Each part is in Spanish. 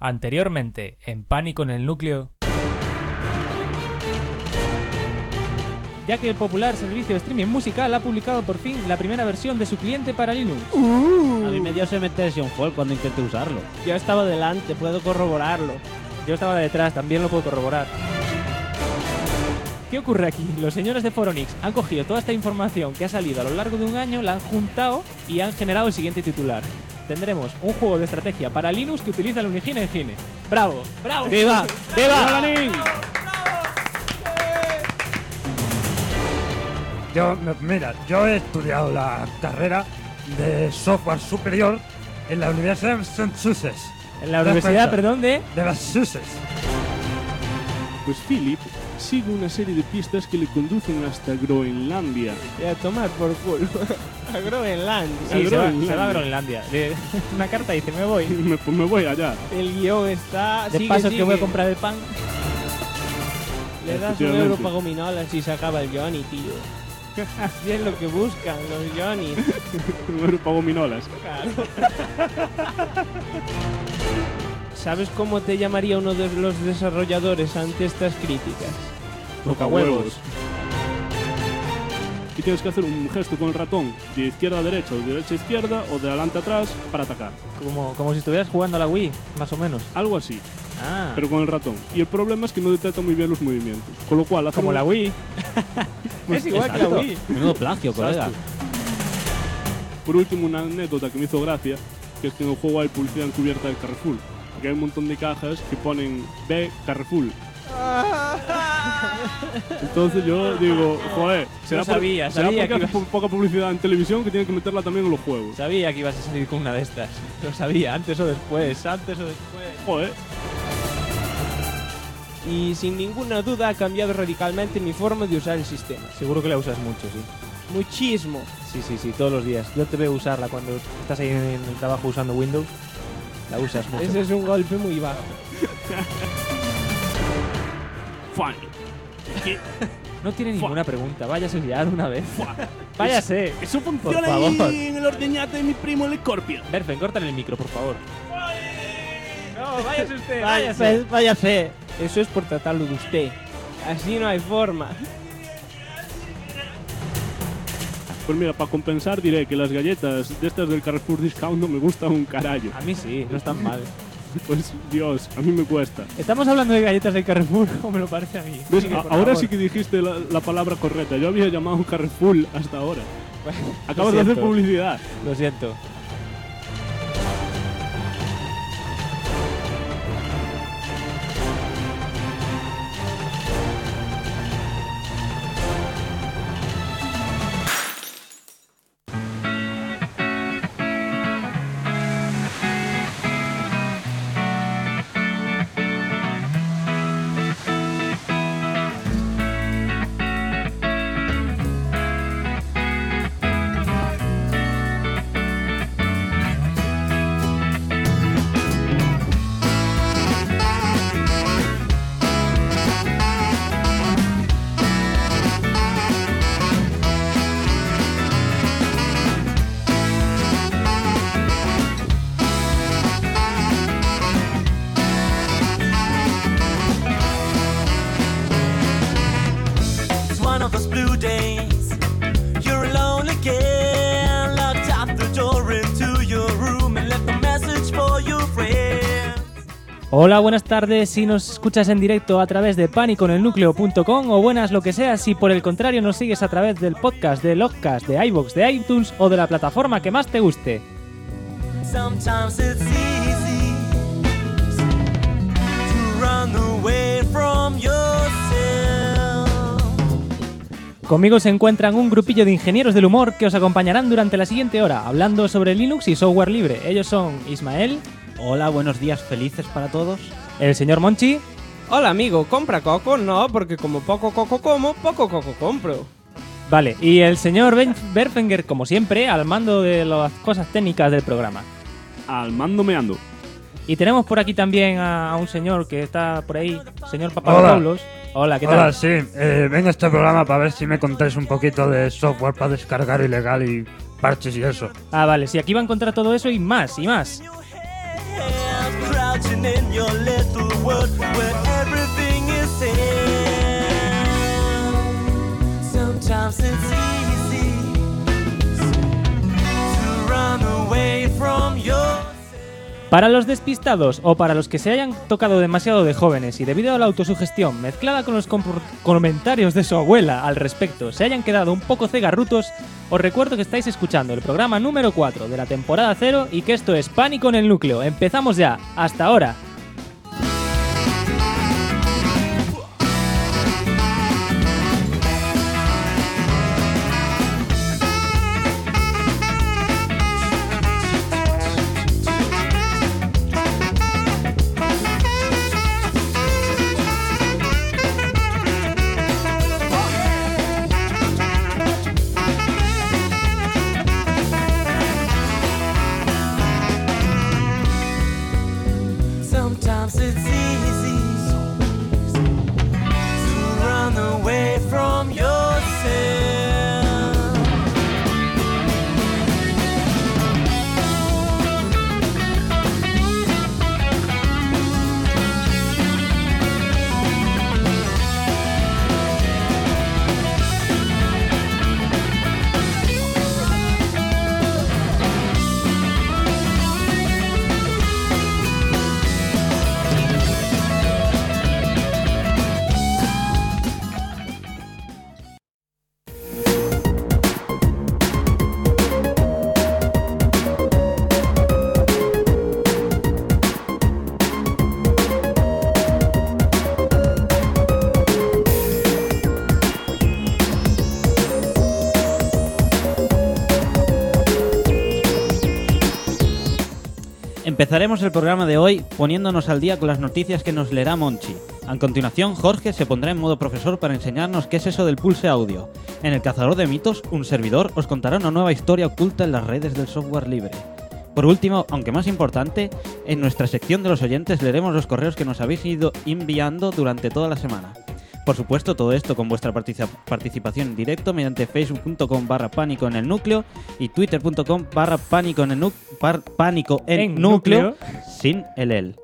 Anteriormente, en Pánico en el Núcleo. Ya que el popular servicio de streaming musical ha publicado por fin la primera versión de su cliente para Linux. A mí me dio Cementation Fall cuando intenté usarlo. Yo estaba delante, puedo corroborarlo. Yo estaba detrás, también lo puedo corroborar. ¿Qué ocurre aquí? Los señores de Foronix han cogido toda esta información que ha salido a lo largo de un año, la han juntado y han generado el siguiente titular. Tendremos un juego de estrategia para Linux que utiliza la Unigine Engine. ¡Bravo! ¡Bravo! ¡Viva! ¡Viva! Yo he estudiado la carrera de software superior en la Universidad de Massachusetts. En la universidad, perdón, de Massachusetts. Pues Philip sigue una serie de pistas que le conducen hasta Groenlandia. Y a tomar por culo. A Groenlandia. Sí, se va a Groenlandia. Una carta dice, me voy. Me voy allá. El guión está... De paso que voy a comprar el pan. Le das €1 para gominolas y se acaba el Johnny, tío. Así es lo que buscan los Johnny. €1 para gominolas. Claro. ¿Sabes cómo te llamaría uno de los desarrolladores ante estas críticas? Tocahuevos. Y tienes que hacer un gesto con el ratón de izquierda a derecha o de derecha a izquierda o de adelante a atrás para atacar. Como si estuvieras jugando a la Wii, más o menos. Algo así, Ah, pero con el ratón. Y el problema es que no detecta muy bien los movimientos. Con lo cual, como la Wii. Es igual que la Wii. Menudo plagio, colega. Por último, una anécdota que me hizo gracia, que es que en el juego hay publicidad encubierta del Carrefour. Porque hay un montón de cajas que ponen B Carrefour. Entonces yo digo, joder, No sabía porque que hace ibas- poca publicidad en televisión que tienen que meterla también en los juegos. Sabía que ibas a salir con una de estas. Lo sabía, antes o después. Joder. Y sin ninguna duda ha cambiado radicalmente mi forma de usar el sistema. Seguro que la usas mucho, sí. Muchísimo. Sí, todos los días. Yo te veo usarla cuando estás ahí en el trabajo usando Windows. La usas mucho. Ese es un golpe muy bajo. Funny. No tiene ninguna pregunta. Váyase ya de una vez. Váyase. Eso funciona Por favor. ahí en el ordeñate de mi primo el Scorpion. Berfen, córtale el micro, por favor. No, váyase usted. Váyase. Eso es por tratarlo de usted. Así no hay forma. Pues mira, para compensar diré que las galletas de estas del Carrefour Discount no me gustan un carallo. A mí sí, no están mal. Pues Dios, a mí me cuesta. ¿Estamos hablando de galletas del Carrefour o me lo parece a mí? ¿Ves? Sigue, por Ahora favor. sí que dijiste la palabra correcta. Yo había llamado un Carrefour hasta ahora. Bueno, Acabas lo de hacer siento. publicidad. Lo siento. It's one of those blue days. You're alone again. Locked out the door into your room and left a message for your friends. Hola, buenas tardes si nos escuchas en directo a través de paniconelnucleo.com o buenas lo que sea si por el contrario nos sigues a través del podcast, de Logcast, de iVoox, de iTunes o de la plataforma que más te guste. Sometimes it's easy to run away from yourself. Conmigo se encuentran un grupillo de ingenieros del humor que os acompañarán durante la siguiente hora, hablando sobre Linux y software libre. Ellos son Ismael, Hola, buenos días felices para todos. el señor Monchi, Hola amigo, ¿compra coco? No, porque como poco coco como, poco coco compro. vale, y el señor Berfenger, como siempre, al mando de las cosas técnicas del programa. Al mando me ando. Y tenemos por aquí también a un señor que está por ahí, señor Papadopoulos. Hola, ¿qué tal? Hola, sí. Vengo a este programa para ver si me contáis un poquito de software para descargar ilegal y parches y eso. Ah, vale, sí, aquí va a encontrar todo eso y más, y más. Crouching living in your little world where everything is said. Sometimes it's easy to run away from your. Para los despistados o para los que se hayan tocado demasiado de jóvenes y debido a la autosugestión mezclada con los comentarios de su abuela al respecto se hayan quedado un poco cegarrutos, os recuerdo que estáis escuchando el programa número 4 de la temporada 0 y que esto es Pánico en el Núcleo. Empezamos ya. Hasta ahora. Sometimes it's easy to run away from yourself. Empezaremos el programa de hoy poniéndonos al día con las noticias que nos leerá Monchi. A continuación, Jorge se pondrá en modo profesor para enseñarnos qué es eso del pulse audio. En El Cazador de Mitos, un servidor os contará una nueva historia oculta en las redes del software libre. Por último, aunque más importante, en nuestra sección de los oyentes leeremos los correos que nos habéis ido enviando durante toda la semana. Por supuesto, todo esto con vuestra participación en directo mediante facebook.com/pánico en el núcleo y twitter.com/pánico en núcleo sin el.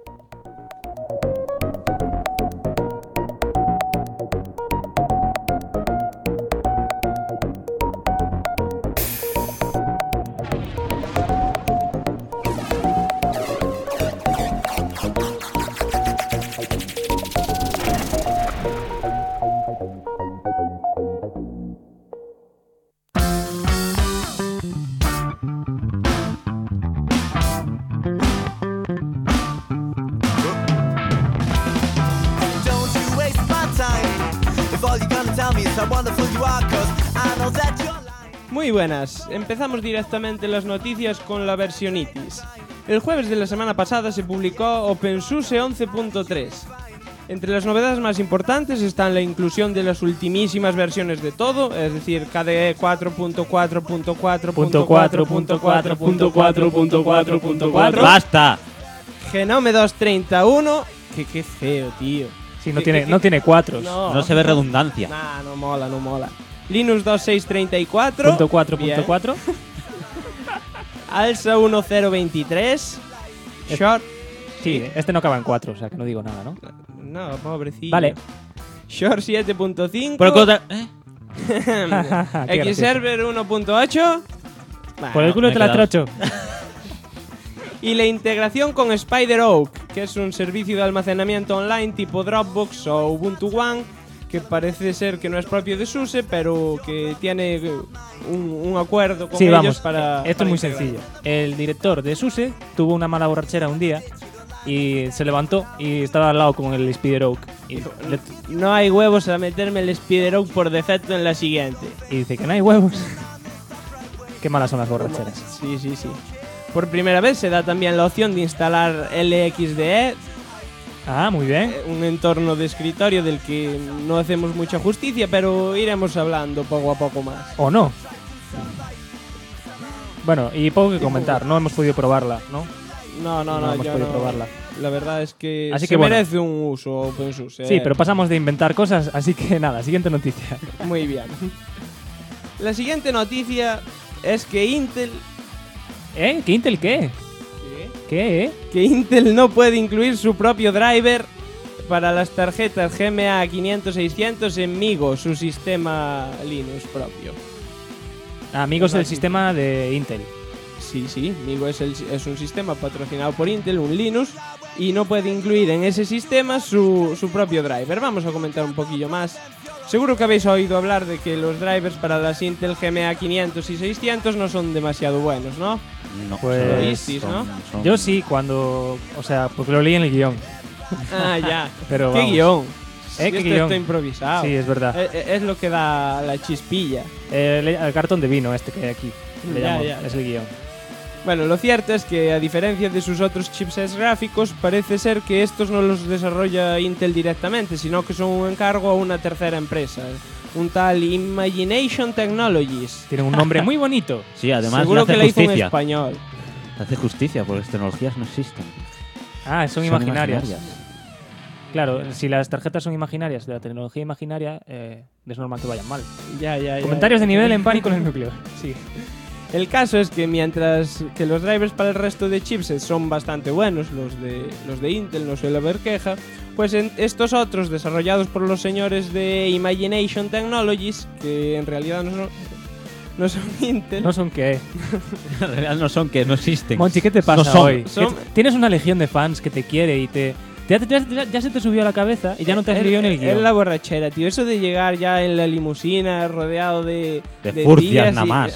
Muy buenas, empezamos directamente las noticias con la versionitis. El jueves de la semana pasada se publicó OpenSUSE 11.3. Entre las novedades más importantes están la inclusión de las ultimísimas versiones de todo, es decir, KDE 4.4.4.4.4.4.4.4. ¡Basta! Genome 231, que qué feo, tío. Sí, no tiene cuatros. No se ve redundancia. Nah, no mola. Linux 2634. .4.4. Alsa 1023. Short. Sí, este no acaba en 4, o sea que no digo nada, ¿no? No, pobrecillo. Vale. Short 7.5. Xserver 1.8. Por el culo me te la he quedado. trocho. Y la integración con SpiderOak, que es un servicio de almacenamiento online tipo Dropbox o Ubuntu One, que parece ser que no es propio de SUSE, pero que tiene un acuerdo con ellos para... Esto es muy integrar. sencillo. El director de SUSE tuvo una mala borrachera un día y se levantó y estaba al lado con el SpiderOak. Y No hay huevos a meterme el SpiderOak por defecto en la siguiente. dice que no hay huevos. Qué malas son las borracheras. Sí. Por primera vez se da también la opción de instalar LXDE, Ah, muy bien. un entorno de escritorio del que no hacemos mucha justicia, pero iremos hablando poco a poco más. ¿O no? Bueno, y poco que comentar. No hemos podido probarla, ¿no? No, hemos yo podido no. probarla. La verdad es que Así se que bueno. merece un uso OpenSUSE. Sí, pero pasamos de inventar cosas, así que nada, siguiente noticia. Muy bien. La siguiente noticia es que Intel... ¿Qué Intel qué? ¿Qué? que Intel no puede incluir su propio driver para las tarjetas GMA 500-600 en MIGO, su sistema Linux propio. Amigos del sistema de Intel. Sí, MIGO es un sistema patrocinado por Intel, un Linux, y no puede incluir en ese sistema su propio driver. Vamos a comentar un poquillo más. Seguro que habéis oído hablar de que los drivers para las Intel GMA 500 y 600 no son demasiado buenos, ¿no? No, Pues- son- Lo oísteis, ¿no? son- Yo sí, cuando... O sea, porque lo leí en el guión. Ah, ya. Pero ¿Qué vamos. guión? ¿Qué Esto guión? está improvisado. Sí, es verdad. Es lo que da la chispilla. El cartón de vino este que hay aquí. Le Ya, llamo, ya. es el guión. Bueno, lo cierto es que a diferencia de sus otros chipsets gráficos, parece ser que estos no los desarrolla Intel directamente, sino que son un encargo a una tercera empresa, un tal Imagination Technologies. Tiene un nombre muy bonito. Sí, además Seguro le que hace la hizo en justicia. español. Le hace justicia porque las tecnologías no existen. Ah, son imaginarias. Claro, si las tarjetas son imaginarias, de la tecnología imaginaria, es normal que vayan mal. Ya. Comentarios de nivel en Pánico en el núcleo. Sí. El caso es que mientras que los drivers para el resto de chipsets son bastante buenos, los de Intel no suele haber queja, pues en estos otros desarrollados por los señores de Imagination Technologies, que en realidad no son Intel, No son qué. En realidad no son que no existen. Monchi, ¿qué te pasa No son. hoy? Son- Tienes una legión de fans que te quiere y te... Ya se te subió a la cabeza y ya no te has leído en el Es guión. la borrachera, tío. Eso de llegar ya en la limusina rodeado de furcias tías nada y- más.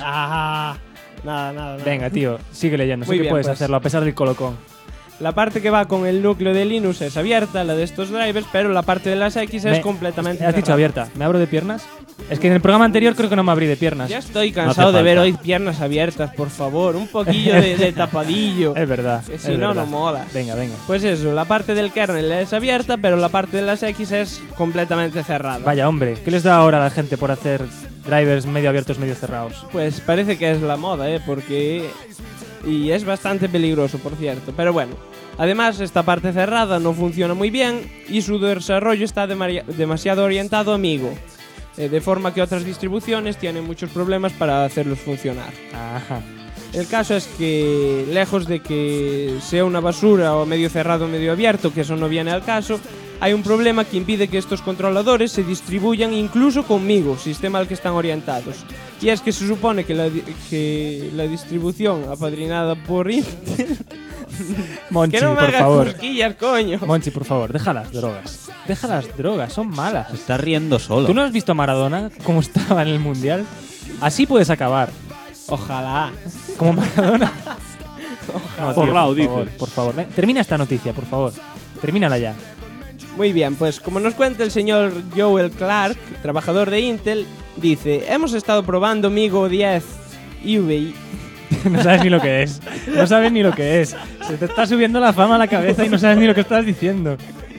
Nada. Venga, tío, sigue leyendo. Sé Muy que bien, puedes pues. hacerlo a pesar del colocón. La parte que va con el núcleo de Linux es abierta, la de estos drivers, pero la parte de las X es completamente Has dicho cerrada. abierta. ¿Me abro de piernas? Es que en el programa anterior creo que no me abrí de piernas. Ya estoy cansado hace de ver falta. hoy piernas abiertas, por favor. Un poquillo de tapadillo. Es verdad. Que es si no, verdad. no mola. Venga. Pues eso, la parte del kernel es abierta, pero la parte de las X es completamente cerrada. Vaya, hombre. ¿Qué les da ahora a la gente por hacer drivers medio abiertos, medio cerrados? Pues parece que es la moda, porque... Y es bastante peligroso, por cierto. Pero bueno. Además, esta parte cerrada no funciona muy bien y su desarrollo está demasiado orientado a Amigo. De forma que otras distribuciones tienen muchos problemas para hacerlos funcionar. Ajá. El caso es que, lejos de que sea una basura o medio cerrado o medio abierto, que eso no viene al caso, hay un problema que impide que estos controladores se distribuyan incluso conmigo, sistema al que están orientados. Y es que se supone que la distribución apadrinada por Intel... Monchi, que no me por hagas favor. cosquillas, coño. Monchi, por favor, deja las drogas. Deja las drogas, son malas. Se está riendo solo. ¿Tú no has visto a Maradona cómo estaba en el Mundial? Así puedes acabar. Ojalá. Como Maradona. No, tío, Forrao, por favor, dices. por favor. Ven, termina esta noticia, por favor. Termínala ya. Muy bien, pues como nos cuenta el señor Joel Clark, trabajador de Intel, dice: hemos estado probando Migo 10 UVI. No sabes ni lo que es. No sabes ni lo que es. Se te está subiendo la fama a la cabeza y no sabes ni lo que estás diciendo.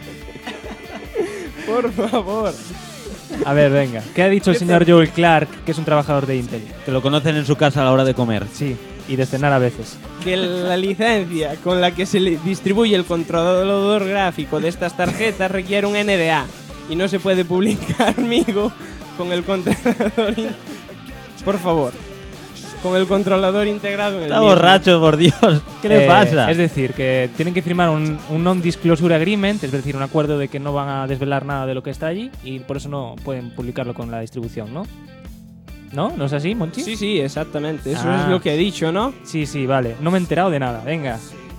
Por favor. A ver, venga. ¿Qué ha dicho el señor Joel Clark, que es un trabajador de Intel? Que lo conocen en su casa a la hora de comer. Sí, y de cenar a veces. Que la licencia con la que se le distribuye el controlador gráfico de estas tarjetas requiere un NDA y no se puede publicar Migo con el controlador. Por favor, con el controlador integrado en el Está mismo. borracho, por Dios. ¿Qué le pasa? Es decir, que tienen que firmar un non-disclosure agreement, es decir, un acuerdo de que no van a desvelar nada de lo que está allí y por eso no pueden publicarlo con la distribución, ¿no? ¿No? ¿No es así, Monchi? Sí, exactamente. Eso Ah. es lo que he dicho, ¿no? Sí, vale. No me he enterado de nada. Venga.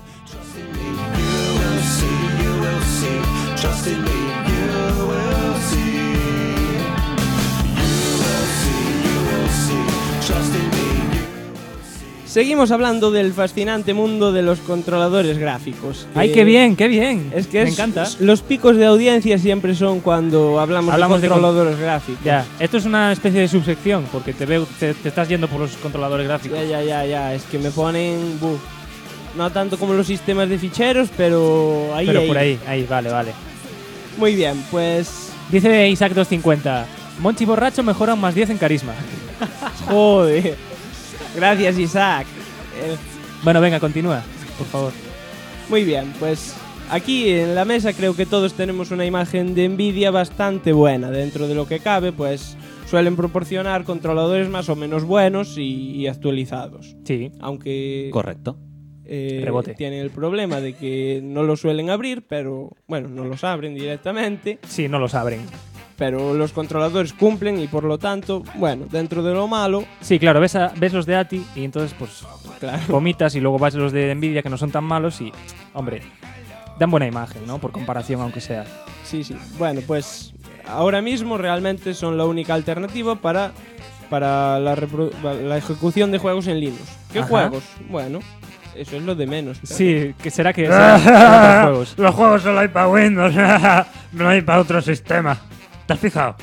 Seguimos hablando del fascinante mundo de los controladores gráficos. ¡Ay, qué bien, qué bien! Es que me encanta. Los picos de audiencia siempre son cuando hablamos de Hablamos controladores gráficos. Ya, esto es una especie de subsección, porque te veo, te estás yendo por los controladores gráficos. Ya. Es que me ponen... No tanto como los sistemas de ficheros, pero ahí. Pero por ahí, vale. Muy bien, pues... Dice Isaac 250, Monchi borracho mejora un +10 en carisma. Joder. Gracias, Isaac. Bueno, venga, continúa, por favor. Muy bien, pues aquí en la mesa creo que todos tenemos una imagen de Nvidia bastante buena. Dentro de lo que cabe, pues suelen proporcionar controladores más o menos buenos y actualizados. Sí. Aunque... Correcto. Rebote. tienen el problema de que no lo suelen abrir, pero bueno, no los abren directamente, Sí, no los abren. pero los controladores cumplen y por lo tanto, bueno, dentro de lo malo, Sí, claro, ves los de ATI y entonces pues claro. vomitas y luego vas a los de Nvidia que no son tan malos y, hombre, dan buena imagen, ¿no? Por comparación, aunque sea. Sí, sí. Bueno, pues ahora mismo realmente son la única alternativa para la ejecución de juegos en Linux. ¿Qué Ajá. juegos? Bueno, eso es lo de menos. pero- Sí, que será que serán otros juegos. Los juegos solo hay para Windows, no hay para otro sistema. ¿Te has fijado?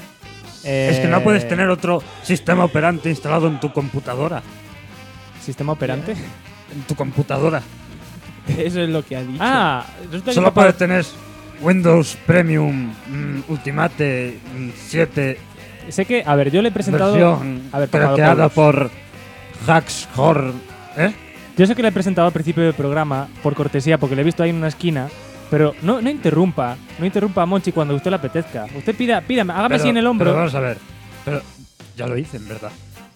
Es que no puedes tener otro sistema operante instalado en tu computadora. ¿Sistema operante? En tu computadora. Eso es lo que ha dicho. Ah, resulta que Solo papá- puedes tener Windows Premium Ultimate 7 Sé que, a ver, yo le he presentado... versión A ver, Papado craqueada Carlos. por Hacks Horror. ¿Eh? Yo sé que le he presentado al principio del programa por cortesía, porque le he visto ahí en una esquina, pero no interrumpa a Monchi cuando a usted le apetezca. Usted pídame, hágame así en el Pero hombro. vamos a ver. Pero ya lo hice, en verdad.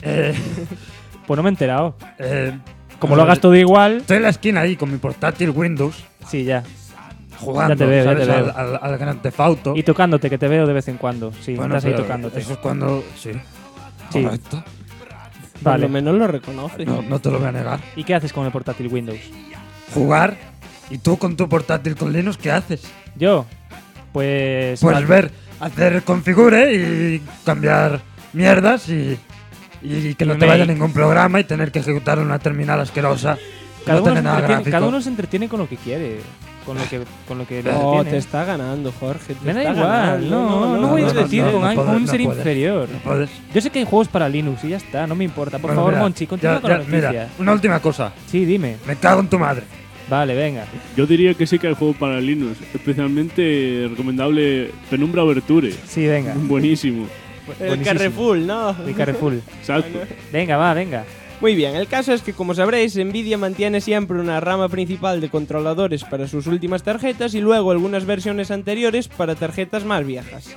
Pues no me he enterado. Como vamos lo a hagas ver. todo igual, Estoy en la esquina ahí con mi portátil Windows sí, ya. jugando, Ya te veo, ya ¿sabes? te veo. Al Grand Theft Auto. Y tocándote, que te veo de vez en cuando. Sí, Bueno, estás ahí pero tocándote. Eso es cuando... Sí. Sí. Correcto. Por Vale. lo menos lo reconoce. No te lo voy a negar. ¿Y qué haces con el portátil Windows? Jugar. ¿Y tú con tu portátil con Linux qué haces? Yo, pues... Pues ver, hacer configure y cambiar mierdas y que no te vaya ningún programa y tener que ejecutar una terminal asquerosa. que Cada no uno, tiene se nada entretiene, gráfico. cada uno se entretiene con lo que quiere. Con lo que le No, entretiene. te está ganando, Jorge. te Me da está igual, ganando. no voy a no, discutir no, con no un puedes, ser no puedes. inferior. No puedes. Yo sé que hay juegos para Linux y ya está, no me importa. Por Bueno, favor, mira, Monchi, continúa ya- con la ya, noticia. mira, una última cosa. Sí, dime. Me cago en tu madre. Vale, venga. Yo diría que sí que hay juego para Linux, especialmente recomendable Penumbra Overture. Sí, venga. Buenísimo. El Buenísimo. Carrefour, ¿no? De Carrefour. Exacto. Venga, va, venga. Muy bien, el caso es que, como sabréis, Nvidia mantiene siempre una rama principal de controladores para sus últimas tarjetas y luego algunas versiones anteriores para tarjetas más viejas.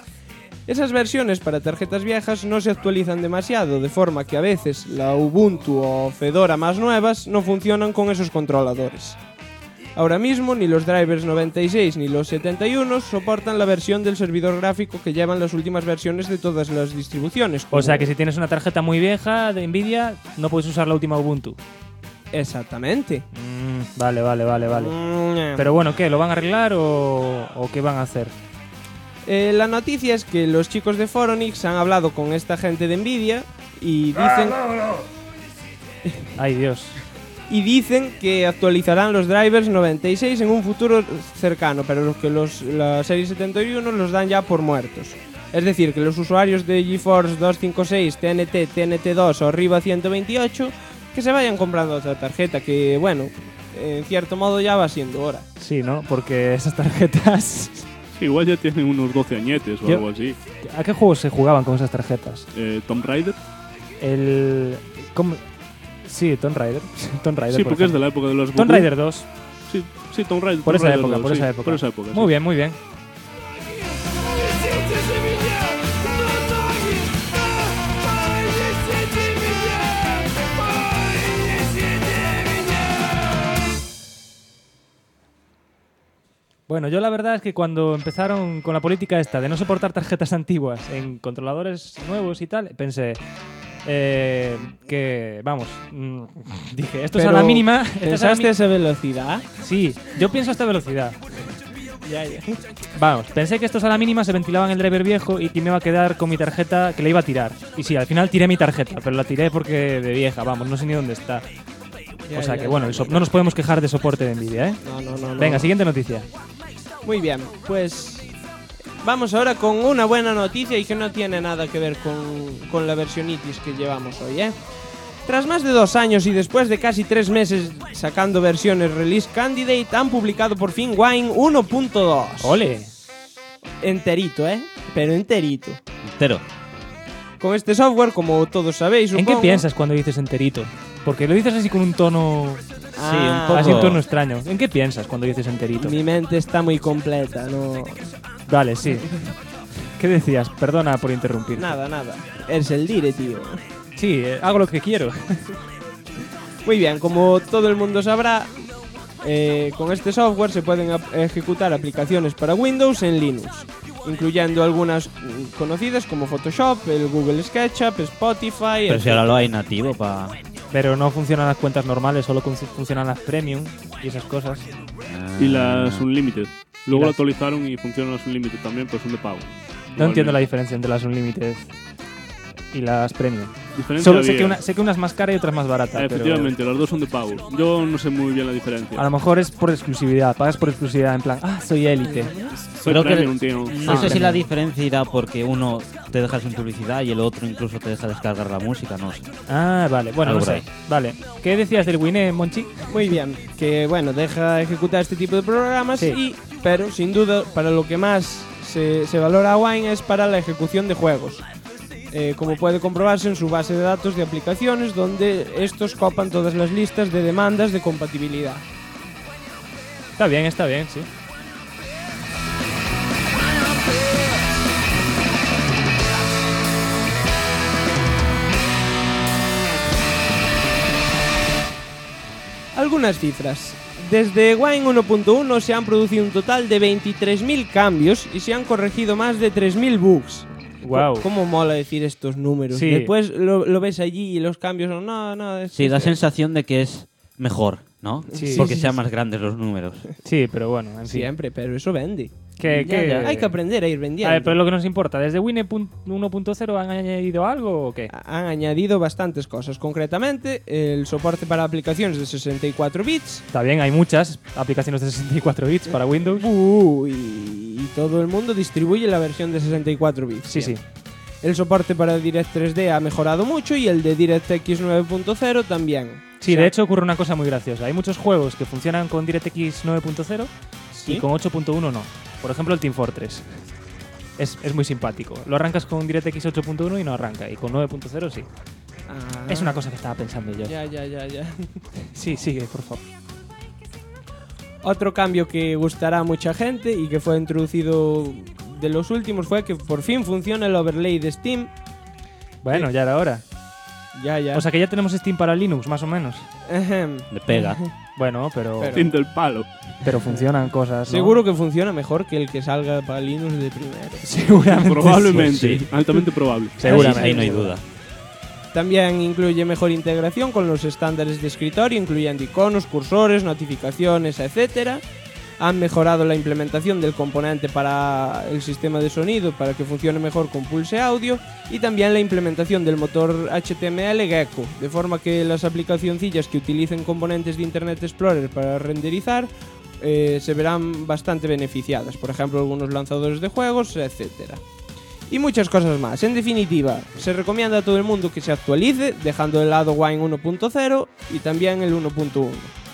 Esas versiones para tarjetas viejas no se actualizan demasiado, de forma que a veces la Ubuntu o Fedora más nuevas no funcionan con esos controladores. Ahora mismo ni los drivers 96 ni los 71 soportan la versión del servidor gráfico que llevan las últimas versiones de todas las distribuciones. O sea como- que si tienes una tarjeta muy vieja de Nvidia, no puedes usar la última Ubuntu. Exactamente. Vale. Pero bueno, ¿qué? ¿Lo van a arreglar o qué van a hacer? La noticia es que los chicos de Phoronix han hablado con esta gente de Nvidia y dicen, Ay, Dios. que actualizarán los drivers 96 en un futuro cercano, pero que la serie 71 los dan ya por muertos. Es decir, que los usuarios de GeForce 256, TNT, TNT2 o arriba 128 que se vayan comprando otra tarjeta, que bueno, en cierto modo ya va siendo hora. Sí, ¿no? Porque esas tarjetas... Sí, igual ya tienen unos 12 añetes o Yo- algo así. ¿A qué juegos se jugaban con esas tarjetas? Tomb Raider. ¿Cómo? Sí, Tomb Raider. Tomb Raider, Sí, por porque es de ejemplo. la época de los Tomb Goku. Raider 2. Sí, Tomb Raider. Por Tomb esa Raider época, 2, por sí, esa época. Por esa época, sí. Muy bien, muy bien. Bueno, yo la verdad es que cuando empezaron con la política esta de no soportar tarjetas antiguas en controladores nuevos y tal, pensé que, vamos, dije, esto es a Pero, la mínima. esto es a la ¿pensaste a esa velocidad? Sí, yo pienso a esta velocidad. Ya. Vamos, pensé que estos a la mínima se ventilaban el driver viejo y que me iba a quedar con mi tarjeta que la iba a tirar. Y sí, al final tiré mi tarjeta, pero la tiré porque de vieja, vamos, no sé ni dónde está. O sea que bueno, no nos podemos quejar de soporte de Nvidia, ¿eh? No. Venga, siguiente noticia. Muy bien, pues vamos ahora con una buena noticia y que no tiene nada que ver con la versionitis que llevamos hoy, ¿eh? Tras más de 2 años y después de casi 3 meses sacando versiones Release Candidate, han publicado por fin Wine 1.2. ¡Ole! Enterito, ¿eh? Pero enterito. Entero. Con este software, como todos sabéis, ¿En qué supongo- piensas cuando dices enterito? Porque lo dices así con un tono... Ah, Sí, un poco. Así un tono extraño. ¿En qué piensas cuando dices enterito? Mi mente está muy completa, no... Vale, sí. ¿Qué decías? Perdona por interrumpir. Nada. Es el dire, tío. Sí, hago lo que quiero. Muy bien, como todo el mundo sabrá, con este software se pueden ejecutar aplicaciones para Windows en Linux, incluyendo algunas conocidas como Photoshop, el Google SketchUp, Spotify. Pero si ahora lo hay nativo para... Pero no funcionan las cuentas normales, solo funcionan las premium y esas cosas. Y las Unlimited. Luego Y lo las- actualizaron y funcionan las Unlimited también, pero son de pago. No entiendo la diferencia entre las Unlimited y las premium. Diferencia Solo sé había. que una es más cara y otra es más barata. pero Efectivamente, las dos son de pago. Yo no sé muy bien la diferencia. a lo mejor es por exclusividad. Pagas por exclusividad en plan, soy élite. Soy Creo que premium, tío. No sé si premium. la diferencia irá porque uno te deja sin publicidad y el otro incluso te deja descargar la música, no sé. Ah, vale. Bueno, Algo no por sé. ahí. Vale. ¿Qué decías del Wine, Monchi? Muy bien, que bueno, deja ejecutar este tipo de programas, Sí. pero sin duda para lo que más se valora a Wine es para la ejecución de juegos. Como puede comprobarse en su base de datos de aplicaciones, donde estos copan todas las listas de demandas de compatibilidad. Está bien, sí. Algunas cifras. Desde Wine 1.1 se han producido un total de 23.000 cambios y se han corregido más de 3.000 bugs. Guau. ¿Cómo mola decir estos números? Sí. Después lo ves allí y los cambios son... No, es Sí, que da es- sensación de que es mejor, ¿no? Sí. Porque Sí, sean sí. más grandes los números. Sí, pero bueno, en fin. Siempre, pero eso vende. Que Hay que aprender a ir vendiendo. A ver, pero lo que nos importa, ¿desde Wine 1.0 han añadido algo o qué? Han añadido bastantes cosas. Concretamente, el soporte para aplicaciones de 64 bits. Está bien, hay muchas aplicaciones de 64 bits para Windows. Y todo el mundo distribuye la versión de 64 bits. Sí, sí. Bien. El soporte para Direct 3D ha mejorado mucho y el de DirectX 9.0 también. Sí, O sea, de hecho ocurre una cosa muy graciosa. Hay muchos juegos que funcionan con DirectX 9.0 ¿sí? y con 8.1 no. Por ejemplo, el Team Fortress. Es muy simpático. Lo arrancas con DirectX 8.1 y no arranca. Y con 9.0 sí. Ah, Es una cosa que estaba pensando yo. Ya. Sí, sigue, por favor. Otro cambio que gustará a mucha gente y que fue introducido de los últimos fue que por fin funciona el overlay de Steam. Bueno, ya era hora. Ya. O sea que ya tenemos Steam para Linux, más o menos. Ejem. Le pega. Bueno, pero Fin del palo. funcionan cosas, ¿no? Seguro que funciona mejor que el que salga para Linux de primero. Seguramente. Probablemente. sí. Altamente probable. Seguramente. Ahí no hay duda. También incluye mejor integración con los estándares de escritorio, incluyendo iconos, cursores, notificaciones, etc. Han mejorado la implementación del componente para el sistema de sonido para que funcione mejor con Pulse Audio y también la implementación del motor HTML Gecko, de forma que las aplicacioncillas que utilicen componentes de Internet Explorer para renderizar se verán bastante beneficiadas, por ejemplo algunos lanzadores de juegos, etc. Y muchas cosas más. En definitiva, se recomienda a todo el mundo que se actualice, dejando de lado Wine 1.0 y también el 1.1.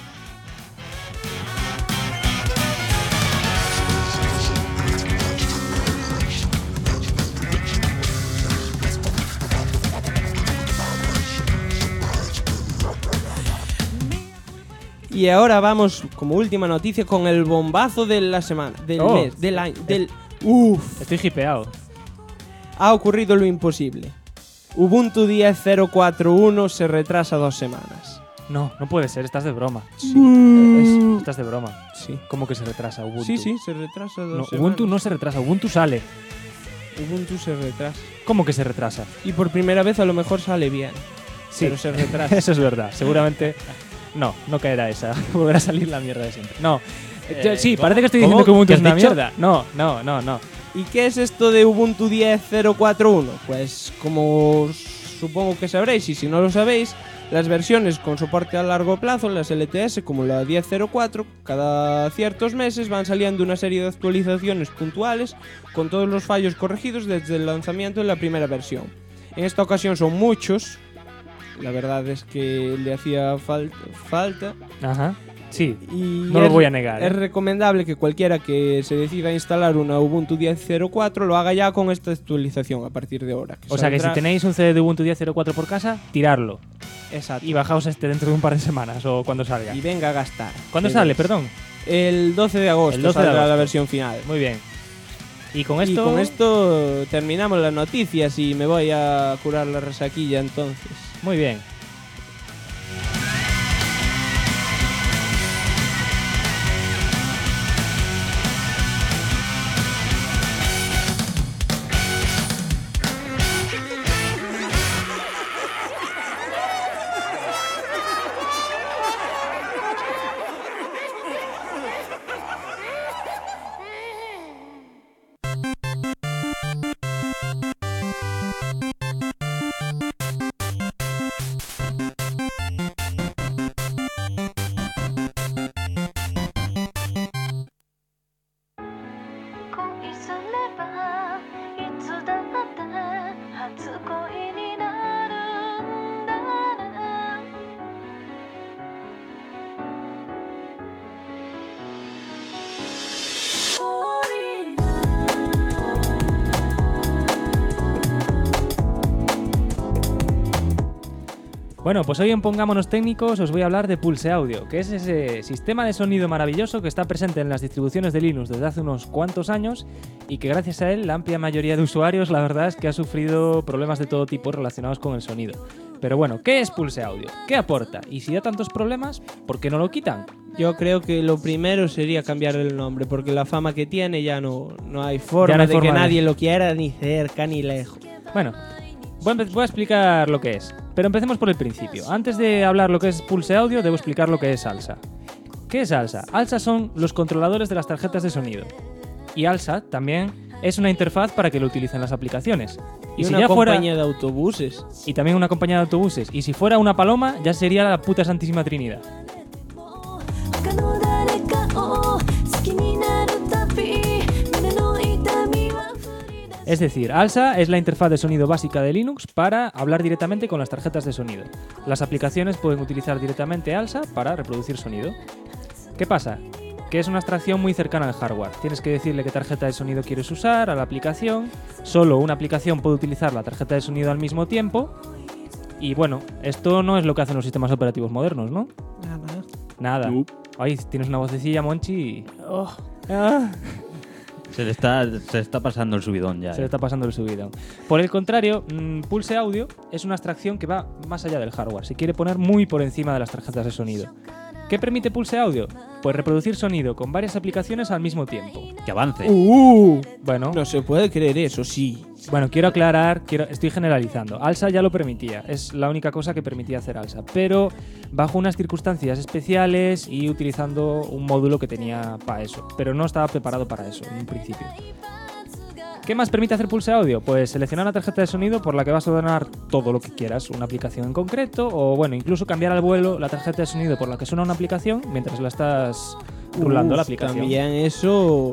Y ahora vamos, como última noticia, con el bombazo de la semana, del Oh. mes, del año, del... Uff. Estoy hipeado. Ha ocurrido lo imposible. Ubuntu 10.041 se retrasa 2 semanas. No puede ser, estás de broma. Sí. Estás de broma. Sí. ¿Cómo que se retrasa Ubuntu? Sí, se retrasa 2 No, semanas. Ubuntu no se retrasa, Ubuntu sale. Ubuntu se retrasa. ¿Cómo que se retrasa? Y por primera vez a lo mejor sale bien. Sí. Pero se retrasa. Eso es verdad. Seguramente no caerá esa. Volverá a salir la mierda de siempre. No. Sí, ¿cómo? parece que estoy ¿Cómo? diciendo que Ubuntu ¿Qué es has una dicho? mierda. No. ¿Y qué es esto de Ubuntu 10.041? Pues como supongo que sabréis, y si no lo sabéis, las versiones con soporte a largo plazo, las LTS, como la 10.04, cada ciertos meses van saliendo una serie de actualizaciones puntuales con todos los fallos corregidos desde el lanzamiento de la primera versión. En esta ocasión son muchos, la verdad es que le hacía falta. Ajá. Sí. Y No lo voy a negar, Es ¿eh? recomendable que cualquiera que se decida a instalar una Ubuntu 10.04 lo haga ya con esta actualización a partir de ahora. O sea que si tenéis un CD de Ubuntu 10.04 por casa, tirarlo. Exacto. Y bajaos este dentro de un par de semanas o cuando salga. Y venga a gastar. ¿Cuándo Que sale? ves. Perdón. El 12 de agosto El 12 de saldrá agosto. la versión final. Muy bien. Y con Y esto. con esto terminamos las noticias y me voy a curar la resaquilla entonces. Muy bien. Bueno, pues hoy en Pongámonos Técnicos os voy a hablar de Pulse Audio, que es ese sistema de sonido maravilloso que está presente en las distribuciones de Linux desde hace unos cuantos años y que gracias a él la amplia mayoría de usuarios la verdad es que ha sufrido problemas de todo tipo relacionados con el sonido. Pero bueno, ¿qué es Pulse Audio? ¿Qué aporta? Y si da tantos problemas, ¿por qué no lo quitan? Yo creo que lo primero sería cambiar el nombre, porque la fama que tiene ya no hay forma, Ya no hay de forma que de- nadie lo quiera ni cerca ni lejos. Bueno, voy a explicar lo que es, pero empecemos por el principio. Antes de hablar lo que es Pulse Audio, debo explicar lo que es ALSA. ¿Qué es ALSA? ALSA son los controladores de las tarjetas de sonido. Y ALSA también es una interfaz para que lo utilicen las aplicaciones. Y si una ya fuera- compañía de autobuses. Y también una compañía de autobuses. Y si fuera una paloma, ya sería la puta santísima trinidad. 他の誰かを好きになるたび胸の痛みは降り出す Es decir, ALSA es la interfaz de sonido básica de Linux para hablar directamente con las tarjetas de sonido. Las aplicaciones pueden utilizar directamente ALSA para reproducir sonido. ¿Qué pasa? Que es una abstracción muy cercana al hardware. Tienes que decirle qué tarjeta de sonido quieres usar a la aplicación. Solo una aplicación puede utilizar la tarjeta de sonido al mismo tiempo. Y bueno, esto no es lo que hacen los sistemas operativos modernos, ¿no? Nada. Nope. Ay, tienes una vocecilla, Monchi. Se le está pasando el subidón ya. Se le está pasando el subidón. Por el contrario, Pulse Audio es una abstracción que va más allá del hardware. Se quiere poner muy por encima de las tarjetas de sonido. ¿Qué permite Pulse Audio? Pues reproducir sonido con varias aplicaciones al mismo tiempo. Que avance. Bueno, No se puede creer eso, sí. bueno, quiero aclarar, estoy generalizando. ALSA ya lo permitía, es la única cosa que permitía hacer ALSA, pero bajo unas circunstancias especiales y utilizando un módulo que tenía para eso, pero no estaba preparado para eso en un principio. ¿Qué más permite hacer Pulse Audio? Pues seleccionar una tarjeta de sonido por la que vas a ordenar todo lo que quieras, una aplicación en concreto, o bueno, incluso cambiar al vuelo la tarjeta de sonido por la que suena una aplicación mientras la estás rulando la aplicación. También eso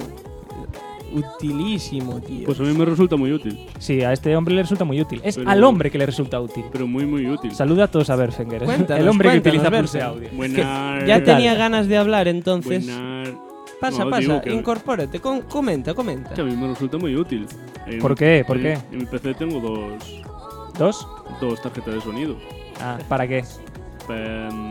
utilísimo, tío. Pues a mí me resulta muy útil, Sí, a este hombre le resulta muy útil. Es Pero- al hombre que le resulta útil. pero muy, muy útil. Saluda a todos a Berfinger, Cuéntanos, el hombre que cuéntanos, utiliza Pulse Berfinger. Audio. Buenas. Ya ¿Qué tal? tenía ganas de hablar, entonces. Buenas. Pasa, No, pasa, digo que- incorpórate, comenta. Que a mí me resulta muy útil. ¿Por qué? ¿Por qué? En mi PC tengo ¿Dos? dos tarjetas de sonido. Ah, ¿para qué? Em,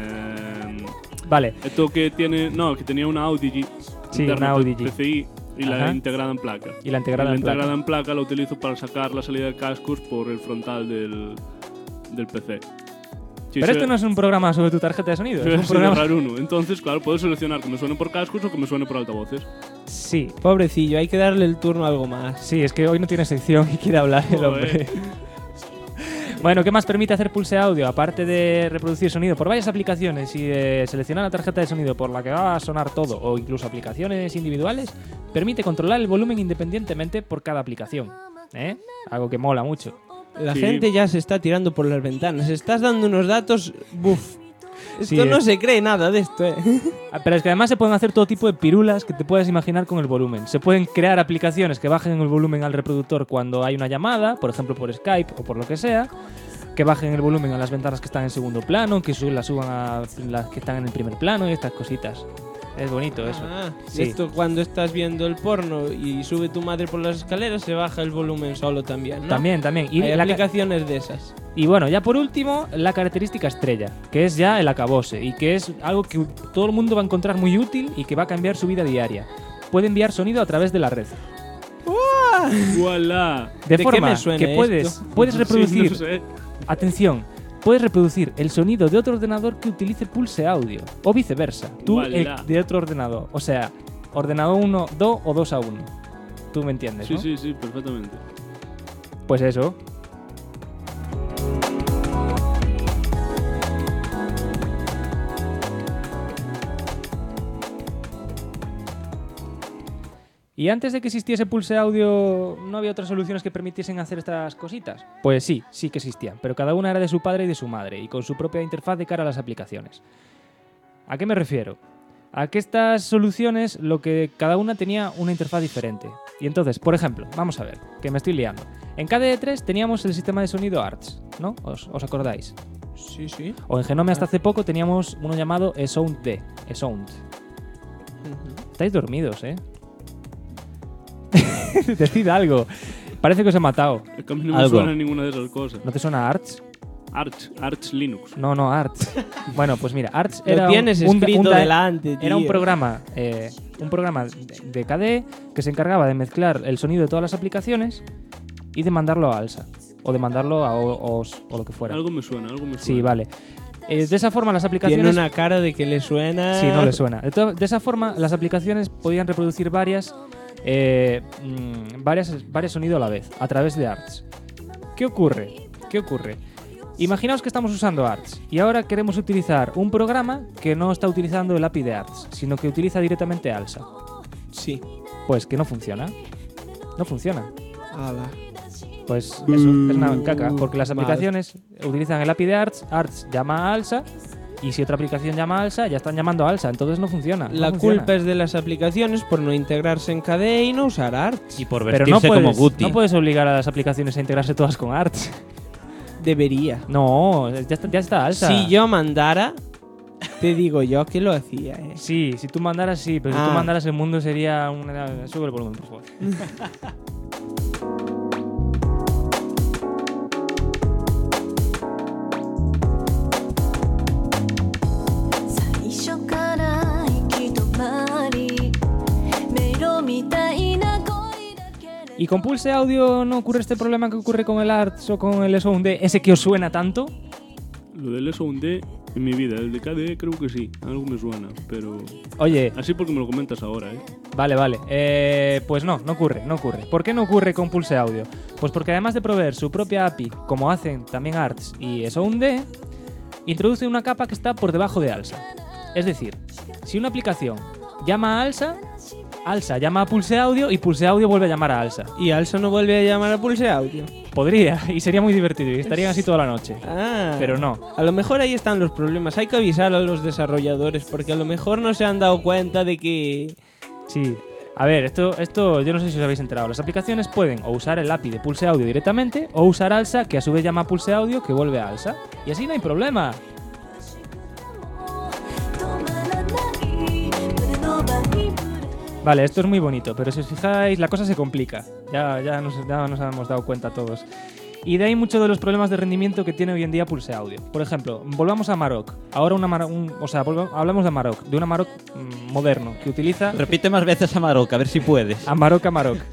Vale, esto que tiene... No, que tenía una Audigi. Sí, interna una Audigi. PCI y la Ajá. he integrada en placa. y la integrada la en placa. integrada en placa la utilizo para sacar la salida de cascos por el frontal del PC. Sí, Pero esto no es un programa sobre tu tarjeta de sonido, es un es programa... raro uno. Entonces, claro, puedo seleccionar que me suene por cascos o que me suene por altavoces. Sí, Pobrecillo, hay que darle el turno a algo más. sí, es que hoy no tiene sección y quiere hablar el hombre. Joder. Bueno, ¿qué más permite hacer Pulse Audio? Aparte de reproducir sonido por varias aplicaciones y de seleccionar la tarjeta de sonido por la que va a sonar todo, o incluso aplicaciones individuales, permite controlar el volumen independientemente por cada aplicación. ¿Eh? Algo que mola mucho. La Sí. gente ya se está tirando por las ventanas. Estás dando unos datos. Buf. Sí, Esto no se cree nada de esto, Ah, pero es que además se pueden hacer todo tipo de pirulas que te puedes imaginar con el volumen. Se pueden crear aplicaciones que bajen el volumen al reproductor cuando hay una llamada, por ejemplo por Skype o por lo que sea, que bajen el volumen a las ventanas que están en segundo plano, que las suban a las que están en el primer plano y estas cositas. Es bonito eso. Sí. Esto cuando estás viendo el porno y sube tu madre por las escaleras, se baja el volumen solo también, ¿no? También. Y, Hay la aplicaciones de esas. y bueno, ya por último, la característica estrella, que es ya el acabose y que es algo que todo el mundo va a encontrar muy útil y que va a cambiar su vida diaria. Puede enviar sonido a través de la red. ¡Voilà! De qué forma me suena que esto? puedes reproducir, Sí, no sé. atención, puedes reproducir el sonido de otro ordenador que utilice Pulse Audio o viceversa, tú Uala. de otro ordenador, o sea, ordenador 1, 2 o 2 a 1. Tú me entiendes, Sí, ¿no? sí, perfectamente. Pues eso. ¿Y antes de que existiese Pulse Audio, no había otras soluciones que permitiesen hacer estas cositas? Pues sí, sí que existían, pero cada una era de su padre y de su madre, y con su propia interfaz de cara a las aplicaciones. ¿A qué me refiero? A que estas soluciones, lo que cada una tenía una interfaz diferente. Y entonces, por ejemplo, vamos a ver, que me estoy liando. En KDE3 teníamos el sistema de sonido ARTS, ¿no? ¿Os acordáis? Sí, sí. O en Genome hasta hace poco teníamos uno llamado eSound-D, eSound. Estáis dormidos, ¿eh? Decid algo. Parece que os he matado. Es que a mí no me Algo. suena ninguna de esas cosas. ¿No te suena ARTS? Arch Linux. No, Arch. Bueno, pues mira, Arch Lo era tienes escrito delante, era un tío. programa de KDE que se encargaba de mezclar el sonido de todas las aplicaciones y de mandarlo a ALSA. O de mandarlo a OS o lo que fuera. Algo me suena. Sí, vale. De esa forma las aplicaciones... Tiene una cara de que le suena... Sí, no le suena. De esa forma las aplicaciones podían reproducir varios sonidos a la vez, a través de Arch. ¿Qué ocurre? Imaginaos que estamos usando Arch y ahora queremos utilizar un programa que no está utilizando el API de Arch, sino que utiliza directamente ALSA. Sí. Pues que no funciona. No funciona. Ala. Pues eso es una caca, porque las Mal. aplicaciones utilizan el API de Arch llama a ALSA, y si otra aplicación llama a ALSA, ya están llamando a ALSA, entonces no funciona. La culpa es de las aplicaciones por no integrarse en KDE y no usar Arch. Y por Pero vestirse como Guti. no puedes obligar a las aplicaciones a integrarse todas con Arch. Debería. No, ya está ALSA. Si yo mandara, te digo yo que lo hacía, Sí, si tú mandaras, sí, pero si tú mandaras el mundo sería una... Sube el volumen, por favor. 最初から行き止まり迷路みたいな恋だけれど ¿Y con Pulse Audio no ocurre este problema que ocurre con el Arch o con el SOUND, ese que os suena tanto? Lo del SOUND en mi vida, el de KDE creo que sí, algo me suena, pero... Oye, Así porque me lo comentas ahora, vale. Pues no ocurre. ¿Por qué no ocurre con Pulse Audio? Pues porque además de proveer su propia API, como hacen también Arch y SOUND, introduce una capa que está por debajo de ALSA. Es decir, si una aplicación llama a ALSA, ALSA llama a Pulse Audio y Pulse Audio vuelve a llamar a ALSA. Y Alsa no vuelve a llamar a Pulse Audio. Podría, y sería muy divertido, y estarían así toda la noche. Ah, Pero no. A lo mejor ahí están los problemas. Hay que avisar a los desarrolladores porque a lo mejor no se han dado cuenta de que... Sí. A ver, esto yo no sé si os habéis enterado. Las aplicaciones pueden o usar el API de Pulse Audio directamente o usar ALSA, que a su vez llama a Pulse Audio, que vuelve a ALSA. Y así no hay problema. 止まらない胸のバイブレ Vale, esto es muy bonito, pero si os fijáis, la cosa se complica. Ya nos hemos dado cuenta todos. Y de ahí muchos de los problemas de rendimiento que tiene hoy en día Pulse Audio. Por ejemplo, volvamos a Amarok. Ahora hablamos de Amarok, de un Amarok moderno que utiliza Repite más veces Amarok, a ver si puedes. Amarok.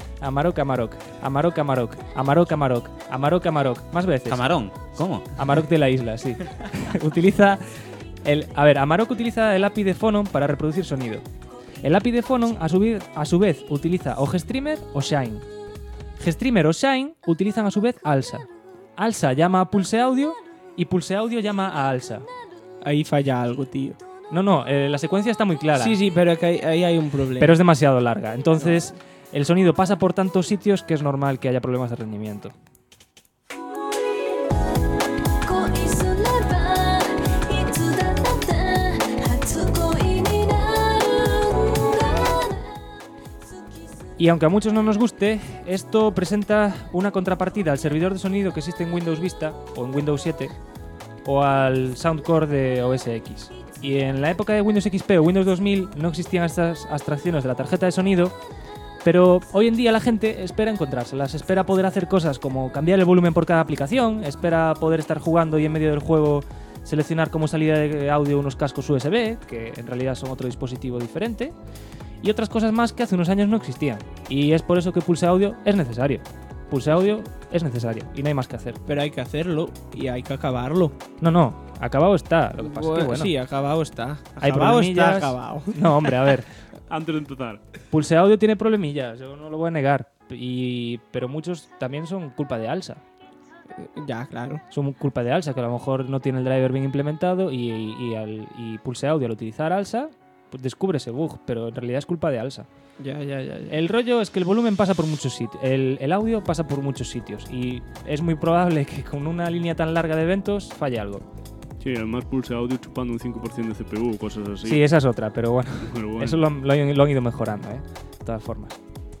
Más veces. Camarón. ¿Cómo? Amarok de la isla, sí. Amarok utiliza el API de Phonom para reproducir sonido. El API de Phonom a su vez utiliza o GStreamer o Shine. GStreamer o Shine utilizan a su vez ALSA. ALSA llama a Pulse Audio y Pulse Audio llama a ALSA. Ahí falla algo, tío. No, la secuencia está muy clara. Sí, pero que ahí hay un problema. Pero es demasiado larga. Entonces, el sonido pasa por tantos sitios que es normal que haya problemas de rendimiento. 恋すればいつだって初恋になるんだ Y aunque a muchos no nos guste, esto presenta una contrapartida al servidor de sonido que existe en Windows Vista o en Windows 7 o al Soundcore de OS X. Y en la época de Windows XP o Windows 2000 no existían estas abstracciones de la tarjeta de sonido, pero hoy en día la gente espera encontrárselas, espera poder hacer cosas como cambiar el volumen por cada aplicación, espera poder estar jugando y en medio del juego seleccionar como salida de audio unos cascos USB, que en realidad son otro dispositivo diferente, y otras cosas más que hace unos años no existían. Y es por eso que Pulse Audio es necesario. Pulse Audio es necesario y no hay más que hacer. Pero hay que hacerlo y hay que acabarlo. No, acabado está. Lo que pasa es que, bueno, Sí, acabado está. hay Acabado está problemillas. acabado. No, hombre, a ver. Antes de empezar. Pulse Audio tiene problemillas, yo no lo voy a negar. Pero muchos también son culpa de ALSA. Ya, claro. Son culpa de ALSA, que a lo mejor no tiene el driver bien implementado y Pulse Audio al utilizar ALSA pues descubre ese bug, pero en realidad es culpa de ALSA. Ya. El rollo es que el volumen pasa por muchos sitios, el audio pasa por muchos sitios y es muy probable que con una línea tan larga de eventos falle algo. Sí, además Pulse Audio chupando un 5% de CPU, cosas así. Sí, esa es otra, pero bueno, Pero bueno. eso lo han ido mejorando, de todas formas.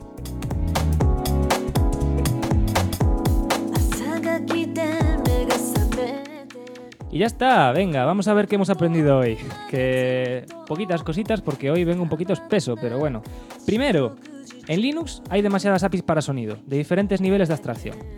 朝が来て目が覚めて Y ya está, venga, vamos a ver qué hemos aprendido hoy. Que poquitas cositas porque hoy vengo un poquito espeso, pero bueno. Primero, en Linux hay demasiadas APIs para sonido, de diferentes niveles de abstracción.